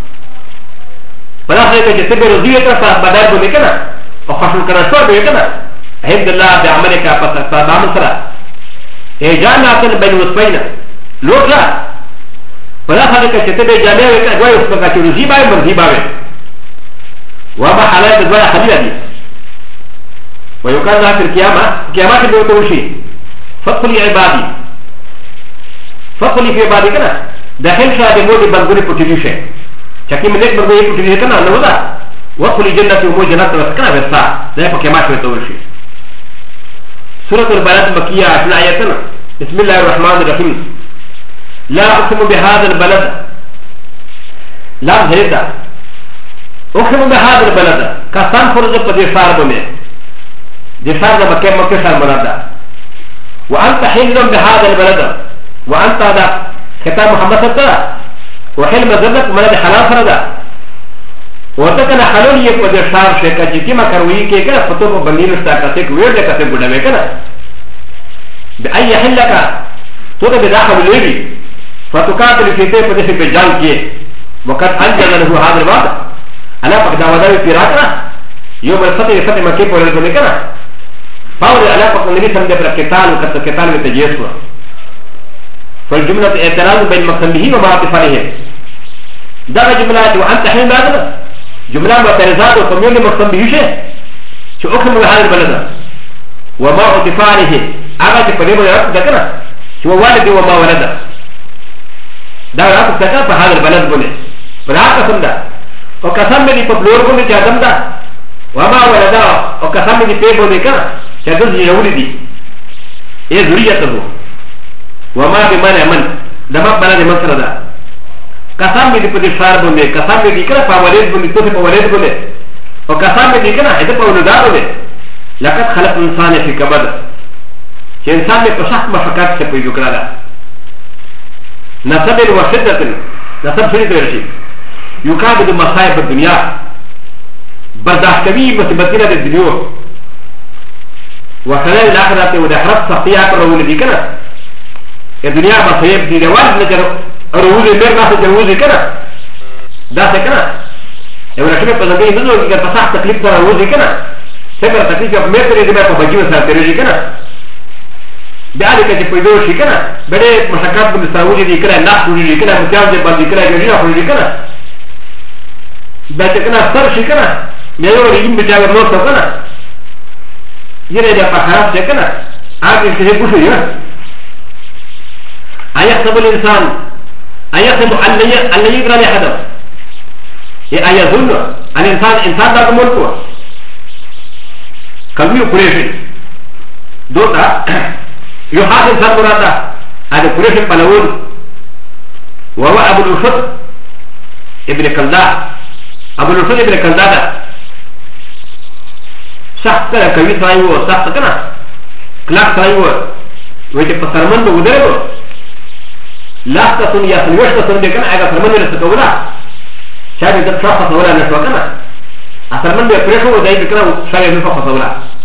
فلا خير كتب رضية فبدار بنكنا وخشن كنا شوى بنكنا الحمد لله بعملك فبعمل صلاة اجانا بين وصفين لوكلا فلا خير كتب جامعة وكذا وصفك رضيبا مرضيبا وما حالات الدواء حبيبا دي ويقال لها في القيامة قيامات بيوتوشي فقل عبادي فقل في عبادي كنا داخل شاهد مولي بانقولي بوتيليوشي شاكي منك بانقولي بوتيليوشي كنا نوضا وقل جنة ومو جنة وسكنا بسا ذا فكيمات بيوتوشي سورة البلد مكية عشان آياتنا بسم الله الرحمن الرحيم لا أقسم بهذا البلد لا زيدا أقسم بهذا البلد كسان فرز بدي شار بمي دي شار مكة مكة شار مرada وأنت حل بهذا البلد وأنت هذا كتاب محمد صلى الله عليه وسلم وحل مزلك من الحلال فردا وتكن حلول يكون شار شيكا جيكما كروي كيكا فتوك بنير اشتاكتك ويرد كتب بدمكنا بأي حلك توك بداخل الويبي فتقاتل في تيب فتشي بجان كي وقد أنجل له هذا الوعد أنا فقد وداوي في راكنا يوم الفتح يفتح مكيب ورزمكنا فاول علاقة النبي صلى الله عليه وسلم كتال وكتال وتجيسوا فالجملة اعتراض بين مقصده وما اعتفاله ده جملة وأنت حين هذا جملة معترضات وكميون مقصد بيوشي شو أقسم بهذا البلد وما اعتفاله أغا تفريم الرب ذكرنا شو والد وما ولد ده رب ذكر بهذا البلد بني فلا قسم ده وقسم لي فبلور بني جادم ده وما ولد وقسم لي فيه بني كنا شدوز يولدي إيه ذريته وما بمن من دماغ بلد مصر ده قسم دې په دې شار باندې قسم دې کنه په ولید باندې ته په ولید باندې او قسم دې کنه دې په ولدا باندې لقد خلق انسان فی کبد چې انسان په سخت مشقت څخه پیدا کړل نسب وشدت نسب شری ته شي یو کار د مصائب په دنیا برداشت کوي مصیبتونه د دنیا وخلال الاخرات و دحرت سقيات رول دي كنا الدنيا مصيب دي رواد نجر رول المير ناس جروزي كنا دا سكنا يولا شبه پزنگي نزو اگر پساق تکلیف سر روزي كنا سكر تکلیف اب مير تريد بي پبجيو سر تريجي كنا بيالي كجي پيدو شي كنا بڑے مشاکات بند سروزي دي كنا ناس روزي كنا متيان جي بندي كنا جرينا روزي كنا بيچه كنا سر شي كنا ميرو رجيم بچاگر نوستو كنا يرى ده فخرات شكنا عاقل كده بوشو يا أيحسب الإنسان أيحسب أن يقرأ لحدا أيظن الإنسان إنسان ده ملكه كمية قريشي دوتا يحاس إنسان مرادا هذا قريشي بلون وهو أبو الوسط ابن كلدا أبو الوسط ابن كلدا سخت کله کوي ځای وو سخت کنه کلاک ځای وو وایي په سرمن به ودرېو لاس ته سن یا سنوشت سن دې کنه هغه سرمن له څکولا چې دې د څه په ولا نه شو کنه ا سرمن به پرې شو دای کنه شای نه په خپل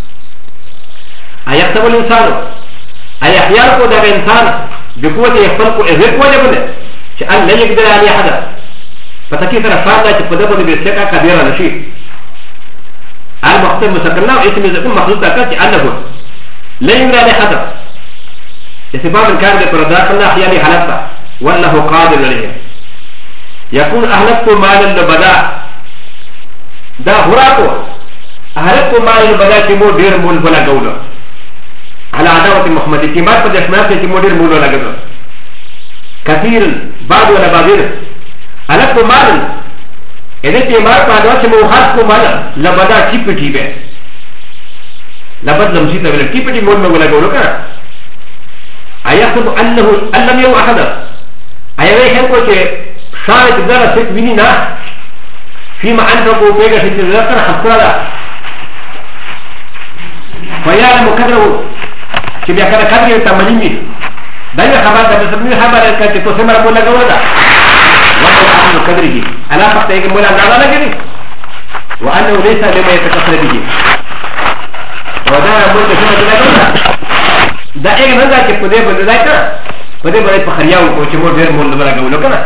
ایا تبل انسان ایا خیال کو دا انسان د قوت خپل کو عزت وجه بده چې ان نه یقدر علی احد پتہ کی طرح فاضل چې په دغه باندې څه کا کبیره نشي المختم مسكنا اسم يكون مخلوط تاكد انه لا يمر عليه حدث استباب كان برداخل الله خيالي حلقه وانه قادر عليه يكون اهلكت مال البدا دا هراكو اهلكت مال البدا تيمو دير مول بلا قوله على عداوه محمد تيمار قد يسمعت تيمو دير مول ولا قوله كثير بعض ولا بعضين اهلكت مال إذا تيمار قادوا شمو خاص مالا لبدا كيبتي به لبد لمسيطة ولا كيبتي مول مولا قولو كنا أيحسب أنه ألم يو أحدا أيوه يحبو كي شاهد ذرا ست منينا فيما أنفقوا بيغا ست ذرا حسرا فيعلم كدره كي بيكرا كدره تمانيني دائما خبار دا بسبني خبار كي تسمر مولا قولا وأنه قدره ألا فقط مولا نعلا لكني وأنه ليس لما يتكسر به ودا ملك شنو جنا دا ايه نزا كي پدې بده دایته پدې بده په خریاو کو چې مو ډېر مول نه راغلو کنه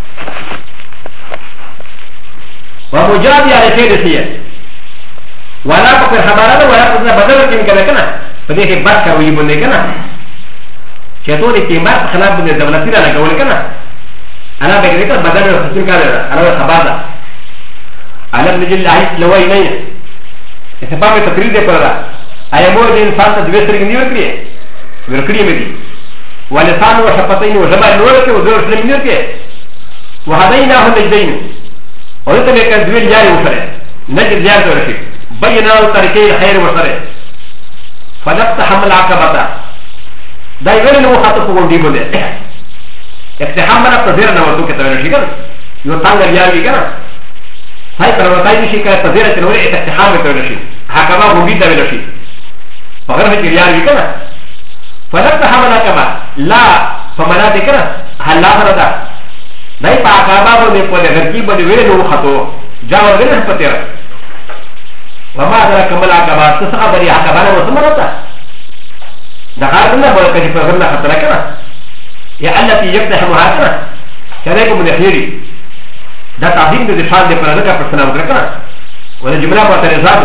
ومجاب يا رفيق سيه ولا فقر خبره ولا فقر بدل کې کنه کنه پدې کې بس کوي باندې کنه چې ټول کې مار خلاف باندې دولتي را لګول کنه انا بقول لك بدل الحسين قال انا خبره على ابن جل عيس لوي نه سبب تقریر دې پرلا ايمو دې انسان ته دوه سرګ نیو کړی ورکړی مې دي ولسان وشفتين وجمع نور کې وزور سلم نیو کې وهديناه النجدين ولته مې کړ دوه جاري وسره نجد جار ته ورشي بينا طريقې خير وسره فنقتحم العقبه دا یو نه مخاطب وګړي بوله اقتحام نه تذیر نه ورته کې ته ورشي کنه یو څنګه یاري کنه هاي پروتای شي کړه تذیر ته نور اقتحام ته ورشي هغه وګړي ته ورشي فغره کې یاري کنه فنقتحم العقبه لا فمنا ذکر حلا فردا دای په عقبه باندې په لږی باندې ویلو خطو جاو غره پتیر وما ذلك كمل عقبه تصعب لي عقبه وسمرتا دا غارنا بولك في غرنا خطر كنا يا التي يفتح معاكنا كذلك من خيري دا تعظيم للشان دي فرادك فرسنا وكنا ولا جمله معترضات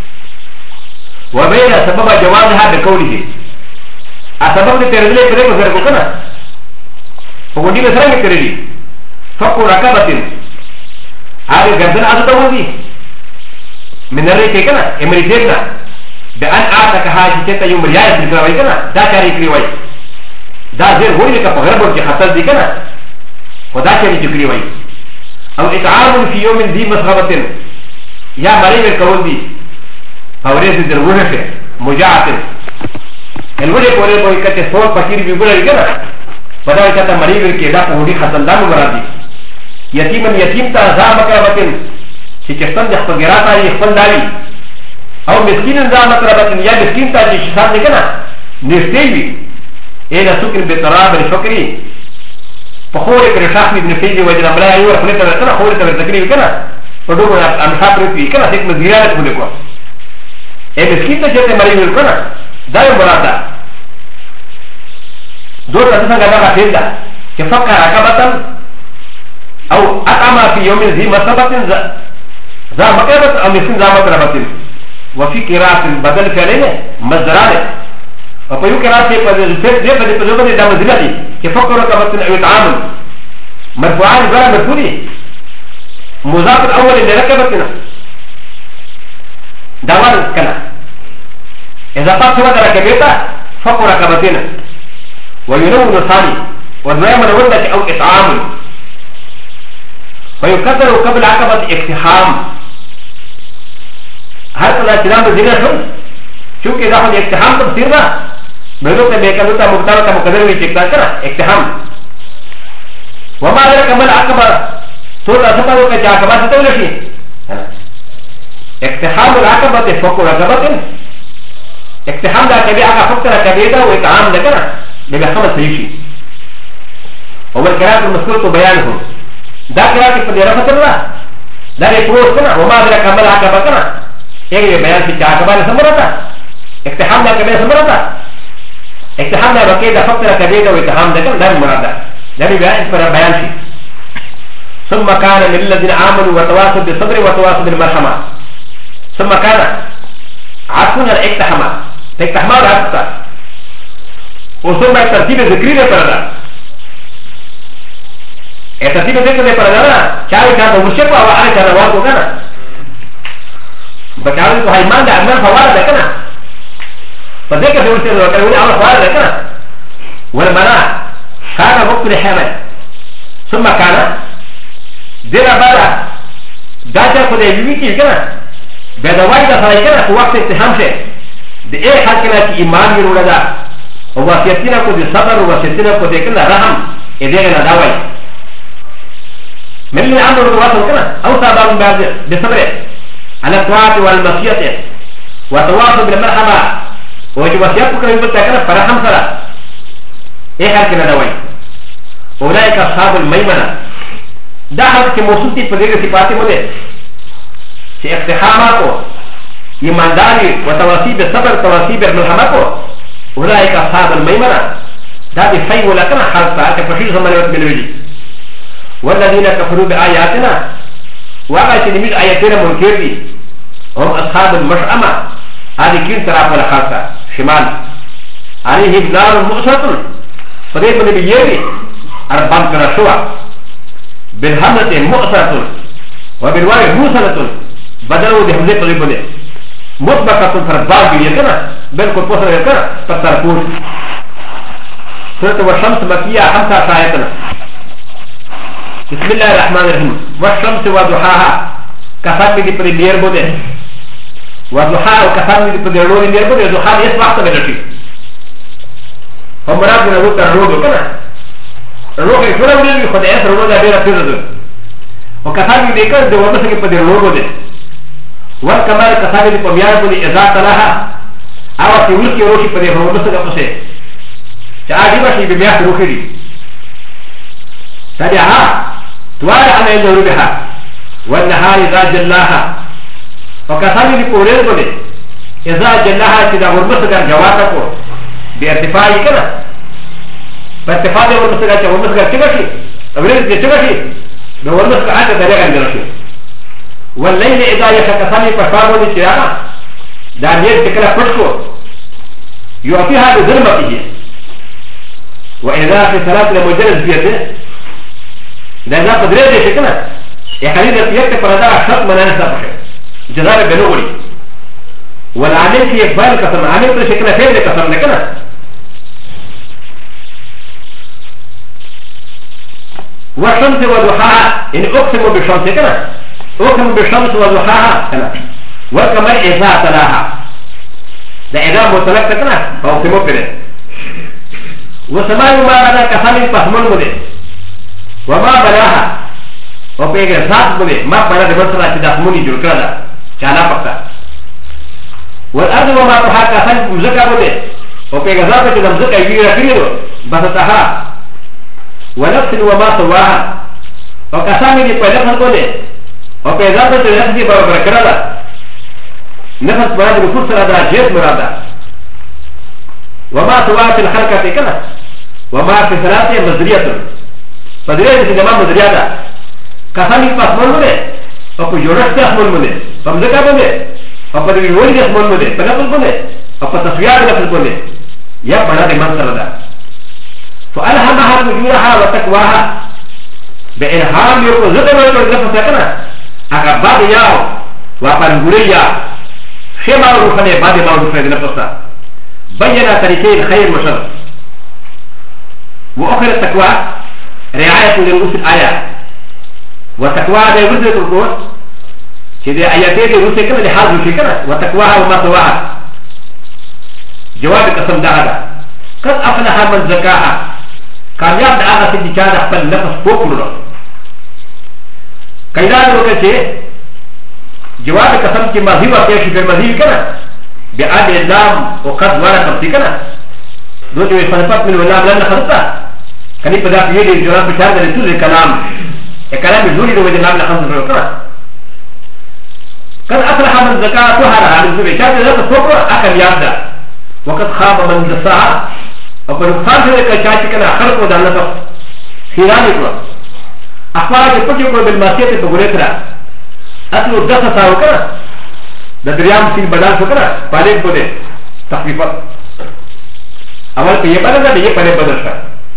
وبين سبب جوازها بقوله السبب لترزيل كذلك وزرقو كنا وقدي بسرعه كريدي فقو ركبه هذه الجردن أصدقوا من الرئيس كنا امريكنا بأن أعطاك حاجة يوم رياض في الكراوي كنا دا كاري كريوي دا زير هو لك فغرب وجه خطر دي كنا ودا كاري كريوي أو إطعام في يوم ذي مسغبة يا مريم الكون دي فوريز الدروجة مجاعة الوجه قولي بوي كتة صور فكير بيقول لك كنا فدا كتا مريم الكيدا فهودي خطر دانو مرادي يتيما يتيم تا ذا مقربتين چې چشتن د خپل ګراتا یې خپل داوي او مسکین ذا مقربتين یا مسکین تا چې شان نه کنه نشته وي اې د سکر به تراب الفقري په خوره پر شاخ ابن فیض وجه امرا یو خپل ته کنه خوره ته تقریبا کنه په دوه امشا پرې کنه څنګه مزیرات کوله کو اې مسکین ته چې مری ول کنه دا یو مراد ده دور ته څنګه دا فعل ده چې فقره رقبتن او اقام في يوم ذي مسبة ذا مقربة او مسكين ذا مقربة وفي قراءة بدل فعلين مصدران وفي قراءة بدل دا مزيلة دي كفقر رقبة او اطعام مرفوعان غير مرفوعي مضاف الاول لرقبتنا دوار كنا اذا قد سوى رقبتا فقر رقبتنا وينون الثاني ونعم الولد او اطعام ويكثر قبل عقبة اقتحام هل كنا كلام بزينة شو؟ چونکہ اذا خود اقتحام تفسیر دا بلو تا بیکنو تا مقدار تا مقدر وی چکتا کرا اقتحام وما ذلك عمل عقبة سوتا سپا دو کچا عقبة ستا ولشی اقتحام العقبة فوق رقبة اقتحام دا کبی عقا فوق رقبه دا و اقتحام دا کرا لبی خمس سیشی ومالكرات المسكوت بيانهم دا كراتي قد يرفت الله دا يقول كنا وما ذلك عمل عقبة كنا يجب بيان في عقبة لسمرتا اقتحام دا كبير سمرتا اقتحام دا بكي دا فقط كبير واقتحام دا كنا دا المراد دا بيان في ثم كان من الذين آمنوا وتواصوا بالصبر وتواصوا بالمرحمة ثم كان عطفنا الاقتحامات اقتحامات عطفتا وثم ترتيب ذكري لفردا ترتيب ذكر لفردا چاوي كان مشكوا وعلى كان واقو كان بچاوي تو هيمان دا عمل فوارا دا كان فذكر في وسط الوكال ولي عمل فوارا دا كان والمنا كان وقت الحمل ثم كان دينا بادا داتا خد يبيكي كان بدواي دا سراي كان في وقت اتهام شيء دي ايه حال كان كي ايمان يرولا دا وواسيتنا كو دي صبر وواسيتنا كو دي كنا رحم ادهنا داوي من اللي عنده رضوات كنا او صابان بصبر على الطاعة والمصية وتواصل بالمرحمة وجواسيتك كنا يقول كنا فرحم سرا ايه حال كنا داوي اولئك اصحاب الميمنة دا حال كي موصول تي فدير صفاتي مده كي اقتحاماتو ایمانداری وتواصي بالصبر تواصي بالمرحمة اولئك اصحاب الميمنة دا دي خير ولكنا حالتا كفشيل زمان وقت بالوجي والذين كفروا بآياتنا وآيات نميز آياتنا منكر دي هم أصحاب المشأمة هذه كين طرف ولا خالصة شمال عليهم نار مؤسسة فريق من بيجي أربعة كرشوة بالهمة مؤسسة وبالواي موسلة بدلوا دي همزة طريقة مطبقة فرباق بيجينا بل كل فصل يكنا فتركون سورة والشمس مكية 5 آياتنا بسم الله الرحمن الرحيم والشمس وضحاها كفات دي بريمير بوده وضحاها وكفات دي بريمير بوده ضحاها يس وقت بنشي فمراد من الوقت الرود كنا الروح يشوره ولي خد اس الرود بيرا تزد وكفات دي كان دو ورمسك بريمير بوده والكمال كفات دي بريمير بوده اذا تلاها او في ويكي روشي بريمير ورمسك بوده جاء بشي بمياه روحي دي تبعها توالى على ذنوبها والنهار اذا جلاها وكثاني لقورين بني اذا جلاها كذا ورمسكا جواتكو بارتفاع كذا فارتفاع ورمسكا ورمسكا تبشي ابريد تبشي بورمسكا حتى تريغا نرشي والليل اذا يشا كثاني فشابوني شيئا دانيل تكلا فرشو يعطيها بظلمته واذا في صلاه المجلس بيده دا نا پدری دې شکنه یخلی د پیت پر دا شرط منانه صاحب جزار بنوري والعامل في اقبال قسم عامل پر شکنه فعل قسم نه کنه والشمس وضحاها ان اقسم بالشمس کنه اقسم بالشمس وضحاها کنه والقمر اذا تلاها دا اذا مطلق کنه اقسم بره وسماء ما بنا كسام فهمون مده وما بلاها او پیغه ذات بده ما بنا د مسره چې د اسمونی جوړ کړل چانا پکتا والارض وما تحا کسان مزکا بده او پیغه ذات چې د مزکا ویرا کړو بسطها ونفس وما سواها او کسان دې په لفظ بده او پیغه ذات چې نفس دې برابر کړل نفس مراد رسول سره دا جهت مراده وما سواها في الخلقه كده وما في ثلاثه مزريه فدريه دې ما مزريه ده کسانی په اسمان باندې او په جوړښت اسمان باندې په ځکه باندې او په دې وړي اسمان باندې په لفظ باندې او په تصویر لفظ باندې یا په دې منځره ده فالهمها فجورها وتقواها بالهام یو ځکه ورته لفظ کنه هغه بعد یاو وپنګوریا شما روحه بعد ما روحه لفظ بينا طريقين الخير وشر واخر التقوى رعايه لرؤوس الايه وتقوى هذا يوجد القوة كذا آياتين يوجد كذا لحاظ كذا وتقواها وما سواها جواب قسم هذا قد أفلح من زكاها كان يبدأ هذا في الجهاد أقبل نفس بوكله كذا يوجد شيء جواب قسم كي مذهب وكيش في المذهب كذا بأن الإسلام وقد ورق كذا دو جو يفنفت من الإسلام لن خلطة كان يبدأ في يد الجواب بشارة لتوز الكلام الكلام الزوري لو جناب لخمس ركعات قد أفلح من زكاة طهر على الزوري شاهد ذات الصبر أكل يابدا وقد خاب من دساها وقد نقصان ذلك الشاهد كان خلق ودعنا نفس خيران يقول أخبارك تجيب بالماسية تقولتها أصل الدسة ساوكنا دريام سين بدل سكنا بالين بده تخفيفات أول في يبادل ده يبادل بدل شاء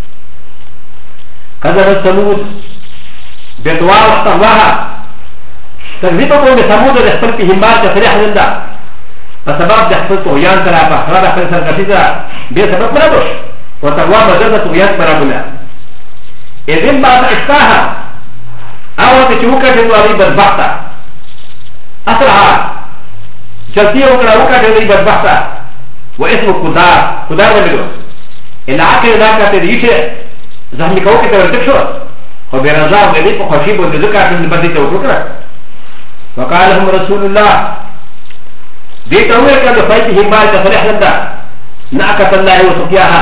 كذا الثمود بتوا وقتها تنزيبه من ثمود يحصل في همات تصريح لله فسبب يحصل طغيان ترى فخرج في سرقتها بسبب مرضوش وتوا مجرد طغيان مرابنا إذن بعد إشتاها أو تشوكا تنواري بالبحثة أسرها جلسية وكراوكا تنواري بالبحثة واسمه قدار قدار نمدو إن عاكل ناكا تدريشه زهمي كوكي تورتكشو وبرزاق الذي فخشيب وذكر من بديته وكرا وقال لهم رسول الله بيتوه كان فايته مال تصريح لنا ناكة الله وسقياها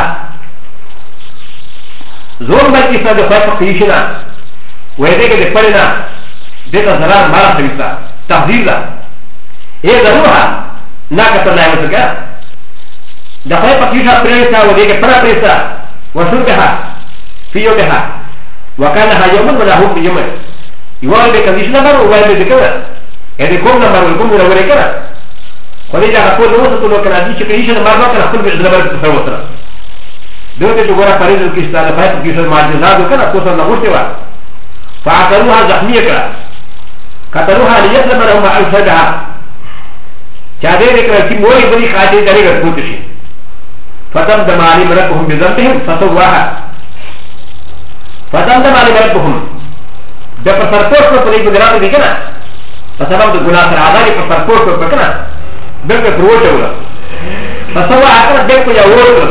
زور ملكي سنة فايته قيشنا ويديك لفرنا بيت الزرار مالا خبيثة تحذير ايه ضرورها ناكة الله وسقياها دفايته قيشها بريسا وديك فرا بريسا وشربها في يومها وكانها يوم ولا هم يوم يوال بكذيش نمر ووال بذكرة يعني كم نمر والكم ولا وركرة ولذا أقول له سطول وكان عديش كيش نمر وكان أقول بإذنبر تصوتنا دوت جوارا فريد الكيستان فايت كيش المعجزات وكان أقول نغوشتوا فعقلوها زخمية كرا قتلوها ليسلم لهم ألفادها كادير كرا كي موي بني خاتي داري غرقوتشي فتمدم عليهم ربهم بذنبهم فسواها فتندم على ربهم ده فسرپوش کو پری گزارا دی کنا فسبب د گناہ سره عذاب فسرپوش کو کنا بلکہ پروچ ہولا فسوا اکر دے کو یا ور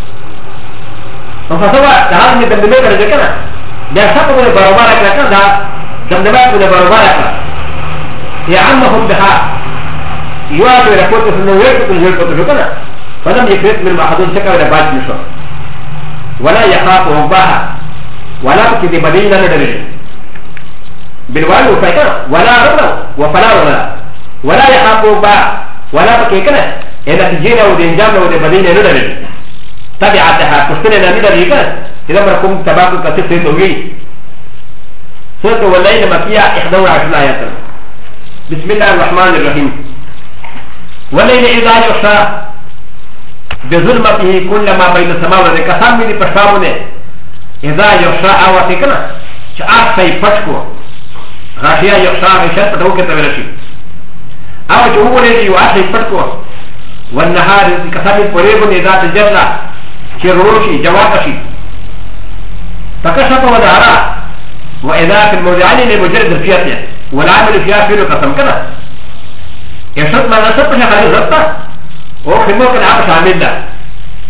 فسوا دار میں دمدمے کر دے کنا ده سب کو برابر کنا دا دمدمے کو برابر کنا یا عمهم بها يواد رپورٹ سنو ویٹ کو کنا فلم يكرت من محدود سكا ولا باج نشو ولا يخاف وباها ولا كذي بدينا ندري بالوالد وفاكر ولا رنا وفلا ولا يخافوا با ولا بكيكنا إذا تجينا ودينجامنا ودبدينا ندري تبعتها كشتنا ندري كنا إذا مركم تباكو كثير سيدوغي سورة والليل مكية 11 آيات بسم الله الرحمن الرحيم والليل إذا يغشى بظلمته كل ما بين السماء والأرض كسام من البشامونه إذا يغشى أواتكنا شعار سيفتكو غاشيا يغشى غشاء فتوكة تبرشي أو جهول يوعى سيفتكو والنهار كسام القريب إذا تجلى شروشي جواتشي فكشف ودارا وإذا في الموضعين لمجرد الفياتية والعمل فيها فيلو قسم كنا يشد ما نشد شغالي زبطة وخموك العبش عامل له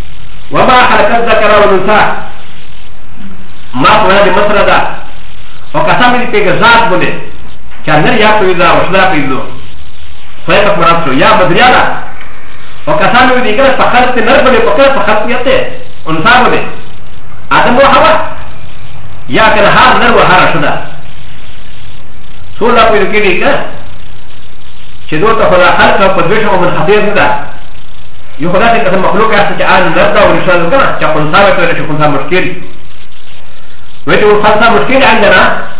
وما حركت ذكر ونساء ما قلنا بمصر ده او قسم دې په ذات باندې چې نر یا پیدا او شدا پیدا فای په مراد شو یا بدریاله او قسم دې کړه په خلق نر باندې په کړه په خاصیت انسان باندې ادم او حوا یا کنه هر نر او هر شدا سولا پیدا کړي کړه چې دوی ته خدا خلق او پدویش او منحصر نه ده یو خدا ته قسم مخلوق است چې آن نر دا او نشاط کنه چې خنثا وکړي چې خنثا مشکل وجه الخنثى مشكلة عندنا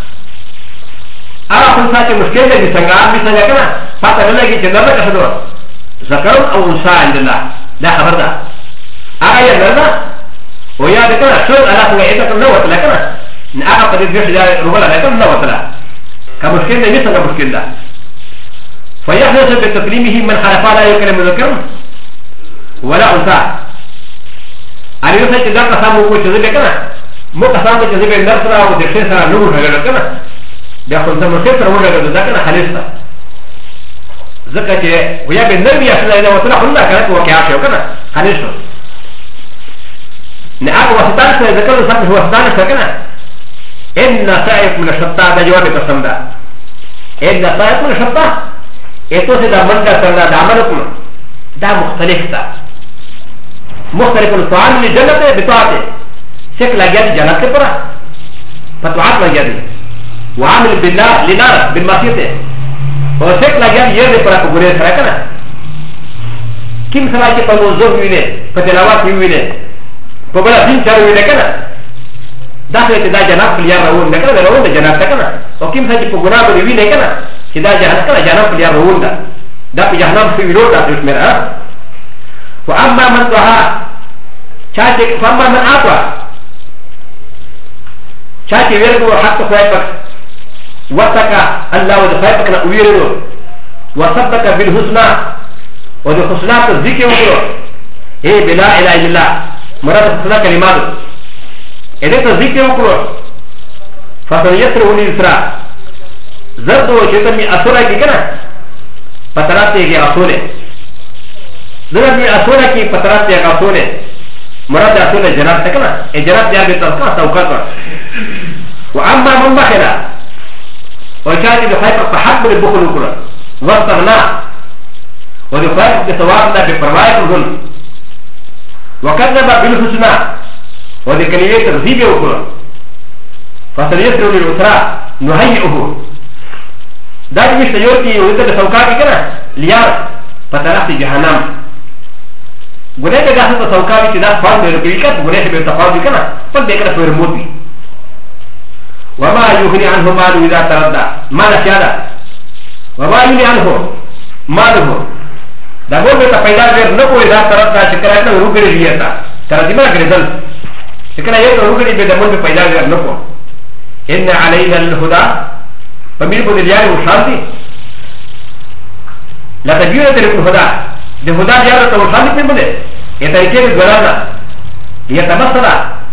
أرى خنثى مشكلة بسنغار بسنغار فاتا لكي جنرد كشدور ذكر أو أنثى عند الله لا خبر ده أرى ينرد ويا ذكر شرط على سنغيتك النوت لكنا أرى قد يدفش رغلا لكنا النوت لا كمشكلة مثل مشكلة فيحدث بتسليمه من حرفا لا يكلم ذكر ولا أنثى أن يوسف ذاك سامو كوشي ذكرنا مو قسم ته چې به نرسره او د شي سره نور هغه کنه بیا خو ته مخې سره ورغله دا کنه خالصه ځکه چې ویا به نر بیا سره نو سره خلک کنه واقعا شو کنه خالصه نه هغه وسطان سره ذکر سره هو وسطان سره کنه ان سائق من شطا دا جواب قسم ده ان سائق من شطا اته سے دا منډه سره دا عمل کوم دا مختلف ده مختلف الفعال لجنته بتاعته سيك لجاد جنات كبرى فتوعات لجاد وعامل بالله لنار بالمسيطة وسيك لجاد يرد برا كبرى سراكنا كم سراكي فموزوه وينه فتلاوات وينه فبلا دين شارو وينه كنا داخل دا جنات فليار رون دا كنا رون دا جنات كنا وكم سراكي فقنا بلي وينه كنا كدا جنات كنا جنات فليار رون دا في جهنم في ويرو دا تشمر وأما من توها شاكك فأما من آتوا شاكي ويرغو حتى خواهبك واتكا الله ودخواهبك نأويرغو وصدك بالحسنى ودخسنا تذكي وقلو ايه بلا إله إلا الله مراد خسنا كلمات ايه تذكي وقلو فسنيسره للإسراء زردو شيطان أسورة كي كنا فترات يكي أسورة زرد من أسورة كي فترات يكي أسورة مراد أسورة جنات تكنا ايه جنات يار بتوقع توقعات وأما من بخل وكان بخير فحق بالبخل وكله واستغنى وبخير بثوابنا بفرواية الظلم وكذب بالحسنى وبكلمة تكذيب وكله فسنيسر للعسرى نهيئه ذلك مش تيوتي ويقول سوكاكي كنا ليار فترات جهنم غنيك جاهز سوكاكي كذا فان بيركيكا غنيك بيتفاوضي كنا فبيكنا فيرموتي وما يغني عنه ماله إذا تردى ما نشاء وما يغني عنه ماله دابور بيتا پیدا غير نكو إذا تردى شكرا يتنا روغري ليتا تردما غرزل شكرا يتنا روغري بيدامون بيدا غير نكو إن علينا الهدى فمين بود الياري وشانتي لا تبيون تريد الهدى الهدى جارة وشانتي من بده يتركيه الغلانا ليتمثل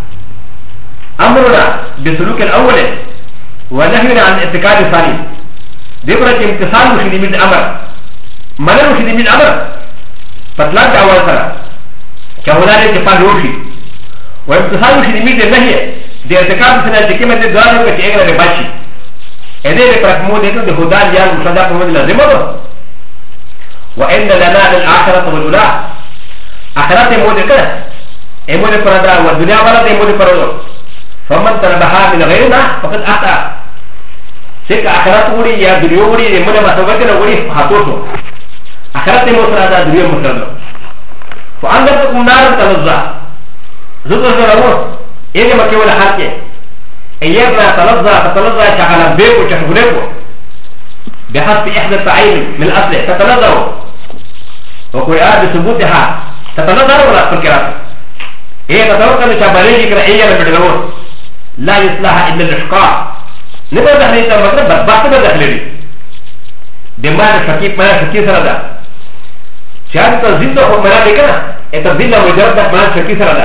أمرنا بسلوك الأول ونهينا عن اتكاد الثاني دبرة امتصال مشدي من الأمر من مشدي من الأمر فتلاك أول سنة كهنا اتفاق روشي وامتصال مشدي من النهي دي اتكاد سنة كما تدوانه كتئغنا رباشي إذا لفرقمو ديتو دي هدى ليال مشاهدة قمود لازمه وإن لنا للآخرة والأولى آخرة مودة كده مودة فردا والدنيا ولد مودة فردا فمن تنبها من غيرنا فقد أخطأ سيك آخرات وري يا دنيا وري من ما سوكنا وري حطوته آخرات مسردا دنيا مسردا فأنذرتكم نارا تلظى زود زرعون إيه ما كيولا حاكي إيرنا تلظى تتلظى شغالا بيكو شغلكو بحسب إحدى التعين من الأصل تتلظى وقرآن بثبوتها تتلظى ولا تفكرات إيه تتوقع لشابريجي كرا إيه لبدلون لا يصلح إلا الإشقاء نبغى دخلي تمام بدبخت بدخلي دماغ شكيب ما شكيب سردا شاید تزيد ده هم منا بكنا التزيد ده مجرد ده ما شكيب سردا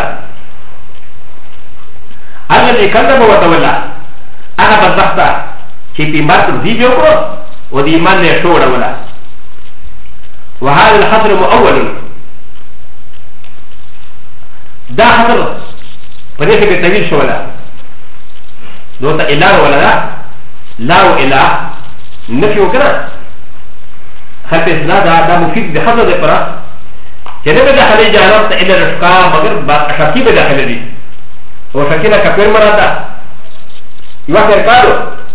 الذي كذب وتولى أنا بدبخت كي بيمار تزيد يوكو ودي إيمان يشور ولا وهذا الحصر مؤول ده حصر فليس بالتويل شولا دوتا إلار ولا لا لا وإلا نفي وكنا خلف إسنا دا مفيد بحضر دي فرا جنب داخل جهنم تا إلا رشقا مگر شاكي بداخل دي وشاكينا كفر مرادا يوا فرقادو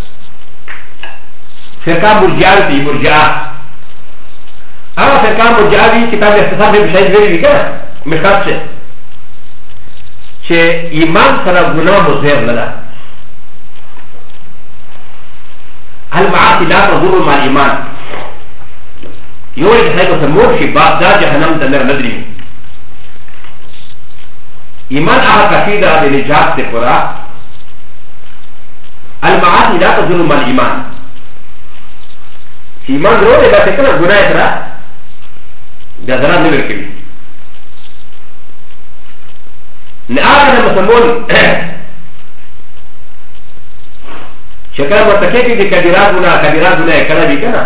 فرقا مرجعة دي مرجعة اما فرقا مرجعة دي كتاب اختصار دي بشاید ویری دي كنا مشكات چه چه ایمان سره گناه مزهر لده المعاصي لا تضر مع الايمان يورد حيث سمور في باب دا جهنم تنر ندري ايمان اها كفيدة لنجات تقرا المعاصي لا تضر مع الايمان ايمان رو لا تكنا گناه ترى جزرا نبر كبير نعاقنا مسمون شكرا مرتكبي دي كبيراتنا كلا بي كنا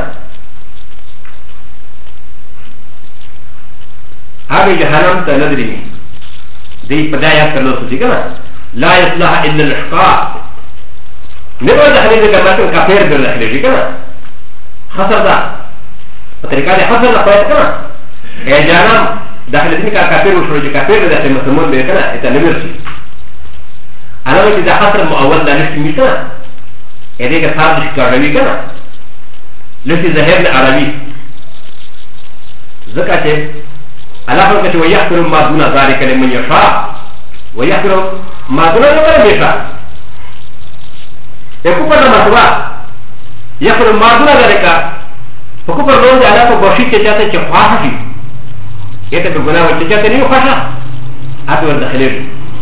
هذه جهنم تندري دي بداية تلوث دي كنا لا يصلح إلا الإشقاء نبغى دخلين دي كماتن كافير بالرحلة دي كنا خسر دا بطريقة دي خسر لقوية كنا ايه جهنم دخلتني كافير وشروع كافير داخل مسلمون بي كنا اتنمرسي انا وقت دا خسر مؤول دا نفسي ميسا ايه دي كثار دي شكاروي كنا لسي ظهير العربي ذكا الله فرقه ويحفر ما دون ذلك لمن يشاء ويحفر ما دون ذلك لمن يشاء يكفر المسوا يحفر ما دون ذلك فكفر لون دي الله بوشي تجاته چخواهي يته بغنا وتجاته ني خواهه اتو داخلي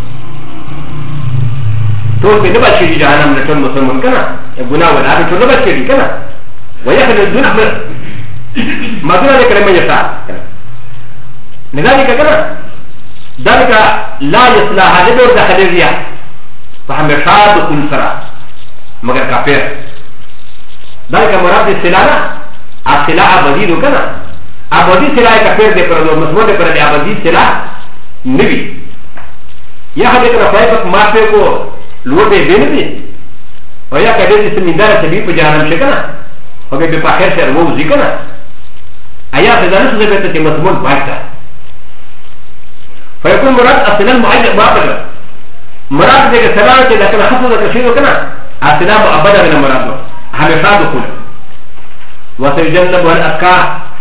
تو بني بشي جهنم نتون مسلمان كنا غنا ولا اتو تو بشي كنا ويحفر دون ما دون ذلك لمن يشاء لذلك كنا ذلك لا يصلح هذا دور داخل الرياء فهم شاد كل سرا مگر كافر ذلك مراد السلاله السلاح بديل كنا ابدي سلاح كافر دي پر مسموع دي پر دي ابدي سلاح نبي يا هذا كنا فايبك ما کو لو دي بنبي ويا كده اسم دار سبي په جهنم شكنا وبه بفاخر سر وو ذكرنا ايا فدان سبت مسموع باكتا فيكون مراد السلام معين بابل مراد ذلك السلام إذا كان حصل كثير كنا السلام أبدا من مراد همشا دخول وسيجنبها الأذكار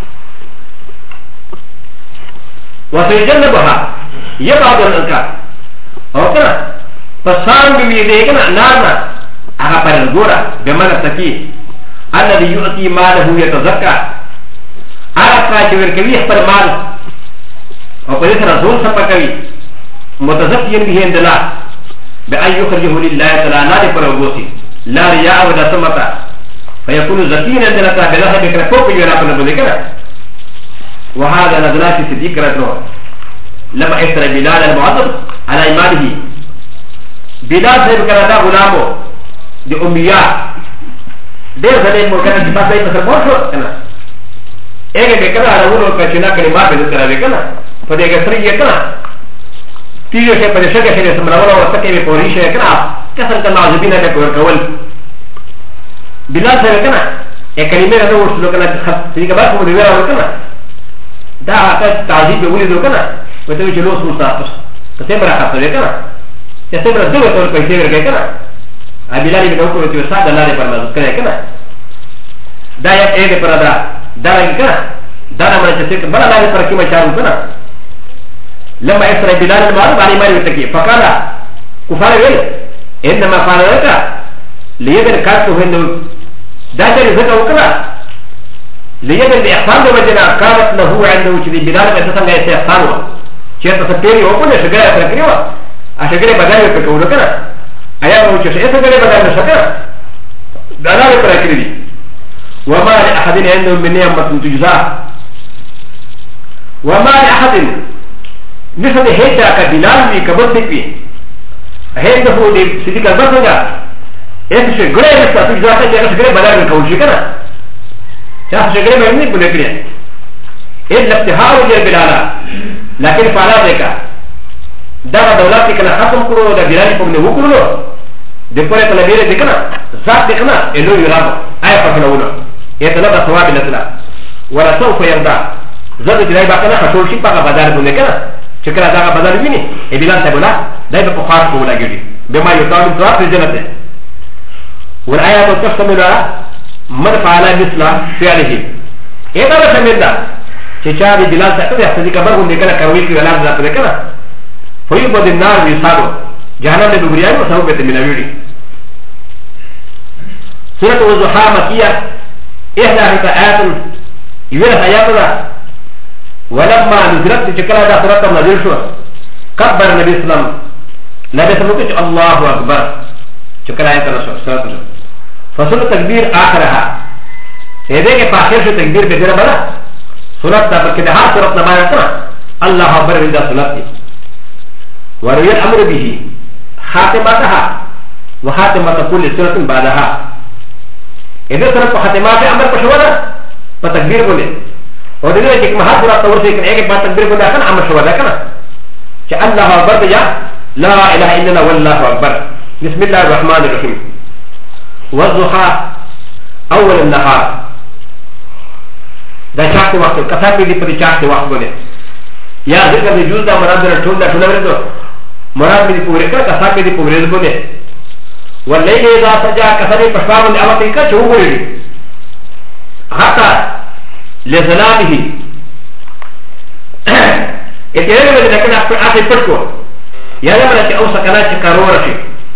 وسيجنبها يبعد الأذكار أو كنا فصام بميزه كنا نارنا أغفر الغورة بمعنى التكي الذي يؤتي ماله يتزكى أعرف كبير كبير يحفر مال او په دې سره ځون سپکوي متزکین به عند الله بأن يخرجه لله تعالى لا لفروغوسي لا رياء ولا سمتا فيكون زكين عند الله تعالى بلا بكره فوق يرى بنبذكره وهذا نزلات صديق رجل لما اشترى بلال المعظم على ايمانه بلال صاحب كان غلامه دي اميات دير زلين مكان كتاب زي تصرفه انا ايه بكره على ولو كشنا كلمات بذكر بكره فده كسر يكنا تيجي شيء فده شيء كشنا سمراولا وسكي بوريش يكنا كسر كنا عزبينا كور كول بلال صاحب كنا كلمه هذا وصلوا كنا تيجي بس مدير وكنا دا هذا تعذيب بيقول له كنا وتوجه جلوس مستعصر كسبرا خاطر كنا كسبرا دو تور كيسير كنا بلال بيقول له توسع دلالة برمز كنا دا يا ايه برادر دا كنا دا ما تسير بلا لا يفرق ما شاء كنا لما يسرى بلال المعروف على ما يتكي فقال كفار ويل انما قال لك ليبن كاتو هندو داجر زكا وكلا ليبن باحسان وجنا كانت له عنده شدي بلال بسسن غير احسان شيء تسبيري وكل شجره تركيوا اشجره بدايه تكون كنا ايا وجه شيء تغير بدايه شجره دلال تركيدي وما لاحد عنده من نعمه تجزى وما لاحد مثل هيدا كبلال في كبرتكي هيدا هو دي سيدي كبرتكا ايش غير استاتيك ذاته جالس غير بدل كوجي كنا شاف شغله مني بنكري الا ابتهار جل بلالا لكن فعلا ذلك دا دولتك كنا ختم كرو دا بلال كم نو كرو de pore ta labire de kana zat de kana elo yurabo ay fa kana wala etalaba thawab latla wala sawfa yarda zat de dai ba kana khatol shi pa ka bazar bune kana chekara da bazar wini e bilan ta bola dai ba khar ko wala gidi bima yutawu thawab fi jannati wal ayatu tastamilu man fa'ala mithla fi'lihi eda la samenda chechari bilal ta ta ta dikabar hunde kana karwi ki wala da kana فيبقى النار يصادو جهنم ببريان وسوف يتمنى سورة الضحى مكية إحدى آيات يقول آياتنا ولما نزلت تشكلها ذا سورة النزيل شو كبر النبي صلى الله عليه وسلم نبي صلى الله عليه وسلم الله أكبر تشكلها آياتنا سورة فسورة تكبير آخرها إذا كان آخر شو تكبير بدنا بلا سورة كده سورة نبايتنا الله أكبر من ذا سورة وروي الأمر به خاتمتها وخاتمة كل سورة بعدها إذا سورة خاتمات أمر بشورة فتكبير بولي ودليل أنك ما هذا سورة تورسي كن أيك بعد تكبير بولي أكن أمر شورة كنا شاء الله أكبر يا لا إله إلا الله والله أكبر بسم الله الرحمن الرحيم والضحى أول النهار ده شاكي وقت كثافي دي بدي شاكي وقت بولي يا ذكر الجوز ده مراد الرسول ده شنو بردو مراد بدي پورے کا کثافی دي پورے بولي والليل إذا سجى كثافي پشپا بولي أما تيكا شو بولي حتى لظلامه اتيري بولي لكن آخر پشکو يا لما لكي أوسا كنا شكارو رشي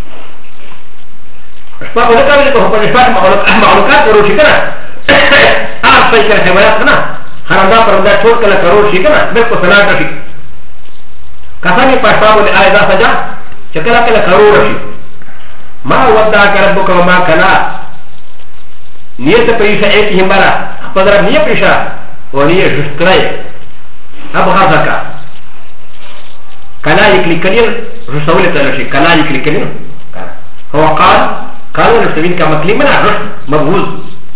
پشپا بولي کا بولي تو پشپا معلوقات روشي كنا آخر فيكر حيوانات كنا خراندا پرندا چھوڑ کلا کرور شي کنا بالکل سنا کشي کسانی پاشپا بولے آیدا سجا چکلا کلا کرور شي ما ودعك ربك وما كنا نیت پریشا ایک ہمبرا پدر نیت پریشا ونیت جسکرائی اب غازکا کنا یکلی کنین رسول تلاشي کنا یکلی کنین هو قالوا نستوين كمكلمنا رشد مبغوز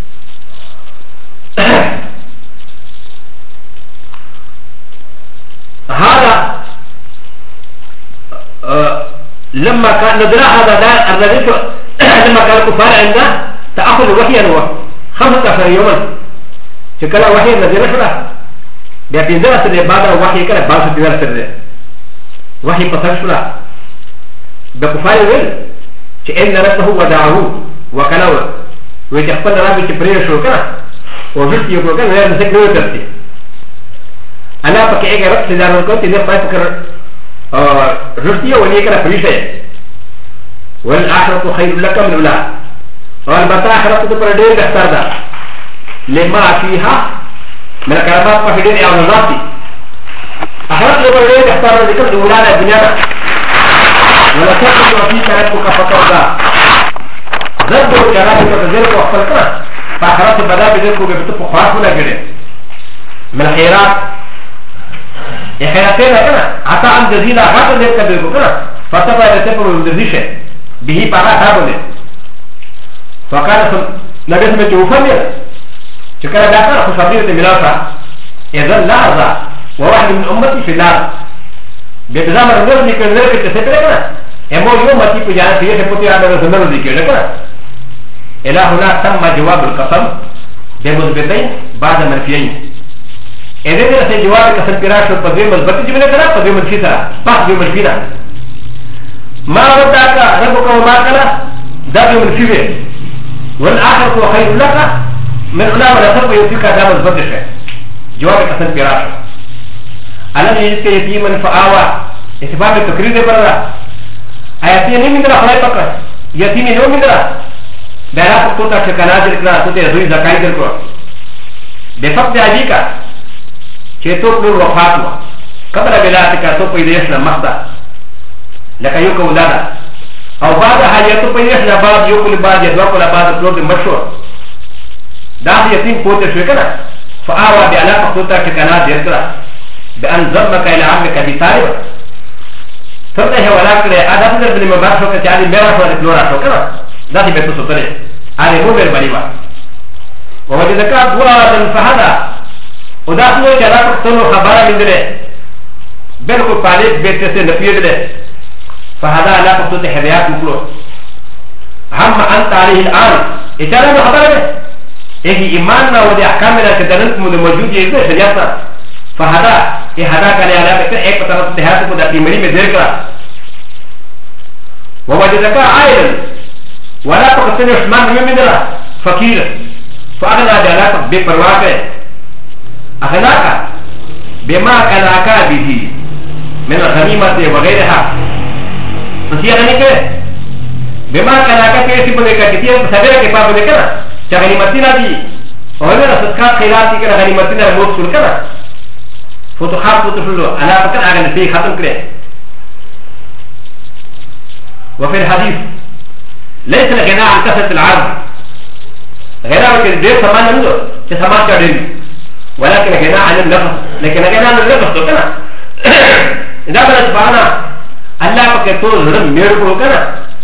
هذا لما كان ندرى هذا الذي لما كان الكفار عندنا تأخذ وحيا 15 يوما شكرا وحيا نزل شرا بيبينزل سنة بعد وحيا كلا بعض سنة سنة وحيا قصر شرا بكفار ويل شئن ربه ودعه وكلاوه ويتخفل ربي تبرير شو كنا وجدت يقول كنا لا نسك نوي ترتي أنا فكي أجا رب سيدان الكوتي نفع فكر رشدية وليكنا فريشة والآخرة خير لك من الأولى والبتاء آخرة تبقى دير بختار دا لما فيها من الكرامات فهدين أو نظاتي آخرة تبقى دير بختار دا ذكر الأولى الدنيا ولا تبقى في كرامتك فقط دا ذنبه كرامتك تزيرك وقفلكنا فآخرة بدأ بذلك وبتبقى خاصة لك من الخيرات خيراتين كنا حتى عن جزيلة غاتا نبكى بيكو كنا فتبع يتبع الجزيشة به بقى تابونه فكان نبي سمع توفى مير شكرا داكنا خصابية ملاسة إذن لا أرضى وواحد من أمتي في النار بيتزامر النور ذكر ذلك تسيبه كنا يمو يوم متي بجانا فيه شبوتي عدد الزمر ذكر كنا إلى هنا تم جواب القسم بمثبتين بعد منفيين إذا كان جواب كسر فراش وقدوم مثبت جبنا كنا قدوم منفي ترى بعض يوم منفينا ما ودعك ربك وما كنا داب يوم منفيه والآخرة خير لك من علام الأسر ويوفيك دام مثبت شيء جواب كسر فراش ألم يجد يتيما فآوى إثبات التكرير برا أيتيني من درا خلاي فقط يتيني نو من درا دارا فقطة شكناجر كنا توتي رزوي زكاي دركو بفقد أبيك چه تو پلور وفات و قبل ولایت کا تو پیدایش مخدا لکه یو کولادا او بعد حاجت پیدایش نه بعد یو کول بعد یو کول بعد پلور د مشهور دا یتیم پوت شو کنه فاوا بعلاقه تو تا کنا درکرا بان ذمك الى عمك بطالب فرته ولا کړه ادم در بن مبارک کو چالي میرا فور پلور شو کنه دا دې به تو سره اره مو ور بلیوا ووجدك ابوا فهذا ودا سنو چلا پختنو خبره مندره بالکل پالک بیت سے نفیر دے فهذا لا پختو ته هدایات مکلو هم انت عليه الان اشاره له خبره ده ايه ایماننا و د احکامنا چې دنت موجود یې ده شریعت فهدا ای هدا کله علا به ایک طرف ته هات کو د پیمری میں ذکر کرا ووجدك عائلا ولا تقتنع عثمان من مدرا فقير فاغنى جلاك بپرواہ اغناك بما كناك به من الغنيمه وغيرها نسيا غني کے بما كناك كيسي بنے کا کتیا سبرا کے پاپ نے کنا چا غنیمتنا دی اور نے صدقات خیرات کی غنیمتنا موت سن کنا فتوحات فتوحلو انا فكر اغن في ختم کرے وفي الحديث ليس الغنى عن كثرة العرض غنى وكذا دير سمان منه كسمان كارين ولكن الغنى عن النفس لكن الغنى عن النفس تو كنا إذا بنا سبحانه الله فكتو ظلم ميركو كنا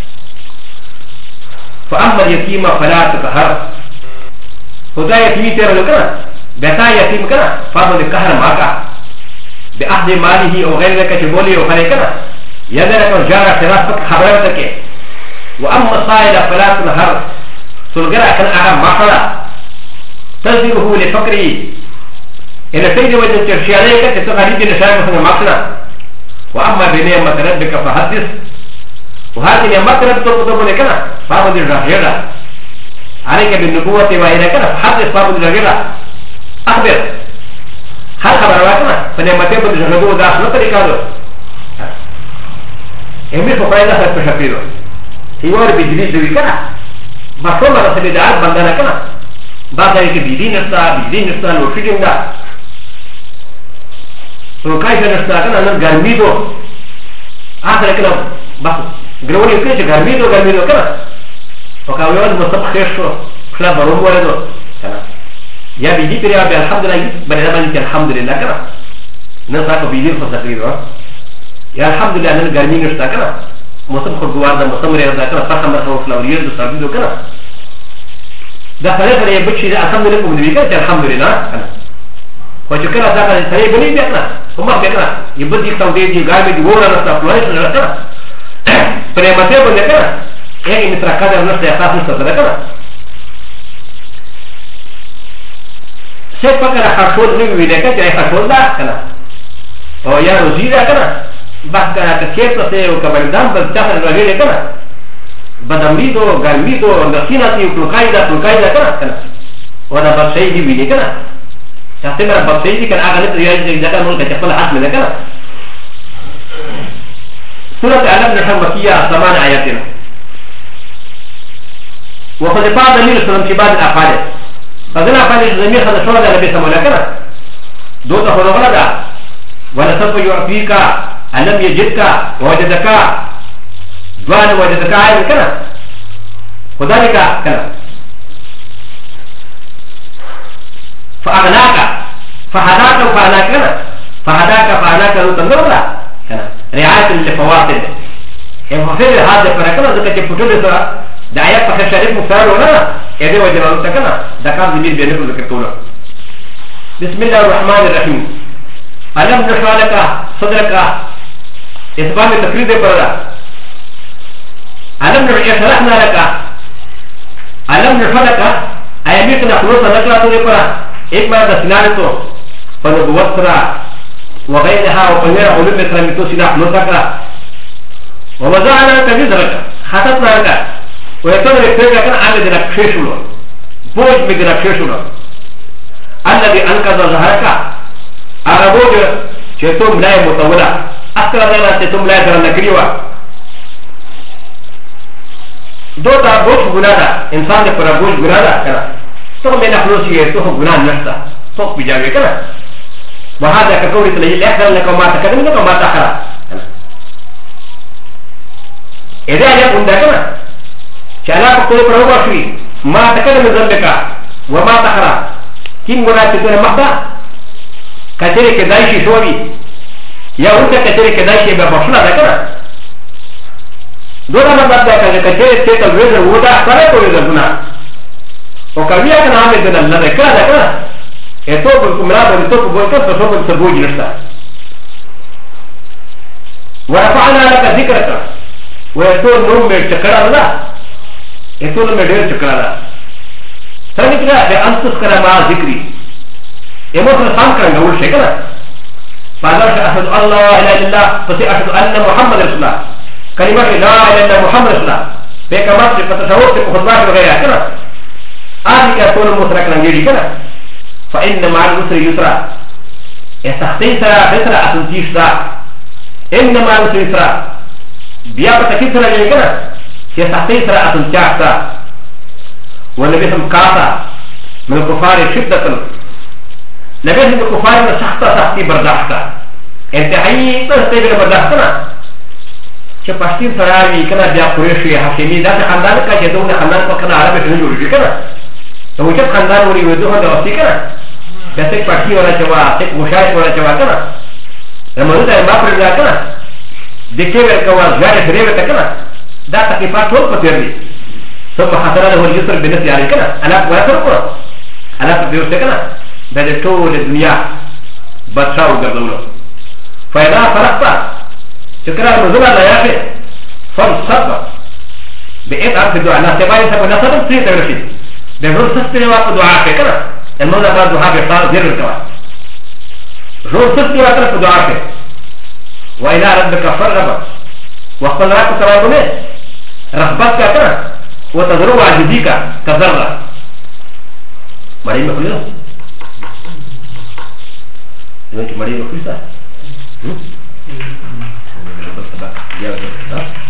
فأما اليتيم فلا تقهر خدا يتيمي تيرلو كنا بتا يتيم كنا فاضل القهر ماكا بأخذ ماله أو غير ذلك شبولي أو خلي كنا يدرك الجارة خلاف خبرتك وأما الصائل فلا تنهر سلقرا كان أعلم مخلا تنزله لفقري إن سيد وجه ترشياليك تتغريب نشاء مثل مخلا وأما بنعمة ربك فحدث وهذه نعمة ربك تطلب لكنا فابد الرحيرة عليك بالنبوة وإلى كنا فحدث فابد الرحيرة أخبر هل خبر واكنا فنعمة ربك النبوة داخل طريقة امي فقايدا هر تشفيرو هيوار بجليس دوي كنا مفهوم على سبيل العرب بندنا كنا بعد ذلك بيدين نفسا لوشيجن دا روكايشا نفسا كنا نن غرميدو آخر كنا بس گروني كيش غرميدو كنا وكاويوان مصب خيشو خلا بروم ولدو كنا يا بيدي بريا بالحمد لله بني نماني الحمد لله كنا ننساكو بيدين فسقيرو يا الحمد لله أن الجرمين اشتاكنا موسم خرجوار ده موسم رياضة كنا فرحة مرحبا فلاوريات وصابيدو كنا ده فريق اللي يبتشي ده الحمد لله من بيكا الحمد لله كنا وشكرا ده كان فريق بني بيكنا هم بيكنا يبدي يكتاودي دي غاربي دي ورا نفسها فلوانيش نرسنا فريماتي بني كنا يعني مثل كذا نفسه يخاف نفسه كنا سيد فكرة خرشول نبي بيكا جاي خرشول ده كنا او يا روزيدا كنا بس كيف تسوي وكبردام بس تاخذ الرجل كنا بدمريدو غرميدو نسيناتي وكلوكايدا كنا وهذا بس شيء دي بيجي كنا تسمع بس شيء دي كان اغلب رياض اذا كان ممكن تقبل حد من كنا سورة علم نحن مكية 8 آياتنا وقد بعض دليل سلم في بعض الافعال فذنا افعال الزمير هذا شو هذا النبي سمونا كنا دوتا هو غلطا ولسوف يعطيك ألم يجدك ووجدك دوان وجدك عين كنا وذلك كنا فأغناك فهداك كنا فهداك نتنظر كنا رعاية لفواصل ففي هذا فرقنا ذلك يفتول سرا دعاية فخر شريف مفتار ولا إذا وجدنا نتكنا ذكر ذلك بينك وذكرتونا بسم الله الرحمن الرحيم ألم نشرح لك صدرك إثبات تقرير برا ألم شرحنا لك ألم نشرح لك أياميتنا خلوصا نقرأ تقرير برا إكما دسنانتو فنبوات سرا وغيرها وغير علوم إسلاميتو سنا خلوصا كرا ووضعنا لك وزرك خططنا لك ويتم رفضك كان عامل دينك شيشولو بوج بدينك شيشولو الذي أنقذ ظهرك أربوج شيطوم لا مطولة أكثر لنا شيطوم لا يدرى نكريوة دوتا بوش غنادا إنسان دي پر بوش غنادا كنا توم بين أخلوصي يتوه غنان نفسه توق بجاوه كنا وهذا كقولي تلجي لأحسن لك وما تقدم لك وما تأخر إذا يكون دا كنا شالا فقوله پر هو شوي ما تقدم ذنبك وما تأخر كم غنادا تكون مخدا كثير كدايشي شوي يا ولد كثير كدايشي ببشرة ذكرى دولا ما بدأ كثير تيتا الوزر ودا فرق وزر هنا وكبيا كان عامل دنا لا ذكرى ذكرى يتوب الكمرات ويتوب بويكس فصوب السبوج نفسه ورفعنا لك ذكرك ويتوب نوم بالشكرة الله エトのメデルチョカラサニキラでアンスカラマージクリエモトのサンカランがウルシェカラファザーシャアシャドアラーイライラファシアシャドアンナムハマドルスラカリマシライライラムハマドルスラベカマシファタシャウトコバーシャガヤカラアリカトのモスラカランゲリカラファインナマルウスリユスラエサティサラベサラアトンティスラエンナマルウスリユスラビアパタキスラゲリカラエサティサラアトンティスラونبيهم كاسا من الكفار شدة نبيهم الكفار من سخطة سخطي برداشتا انتهائي تستيبر برداشتنا چه پشتین سراوی کنا بیا قریشی حشیمی داس خاندان کا چه دون خاندان کو کنا عرب شنو جوړ شي کنا نو چې خاندان وري ودو هدا واستي کنا داسې پټي ولا چوا څه مشاهد ولا چوا کنا رمضان ته ما پر ځا کنا دکې ورکوا ځای پرې وته کنا دا تکلیفات ټول پتیر دي ثم حصل له اليسر بالنسبه على كنا انا واتركه انا بديوت كنا بدأ طول الدنيا بتشاو قبله فاذا فرقت شكرا نزول على يافي فانصب بإطعام في الدعاء الناس يبالي سبب نصب سيء تغرشي بغير سستني وقت دعاء في كنا الموضوع بعد دعاء بيختار زير الدعاء غير سستني وقت دعاء في وإلى ربك فرغب وقال لك سوابني رغبتك كنا وتذروا عجبيك كذرة مريم مخلصة مريم مخلصة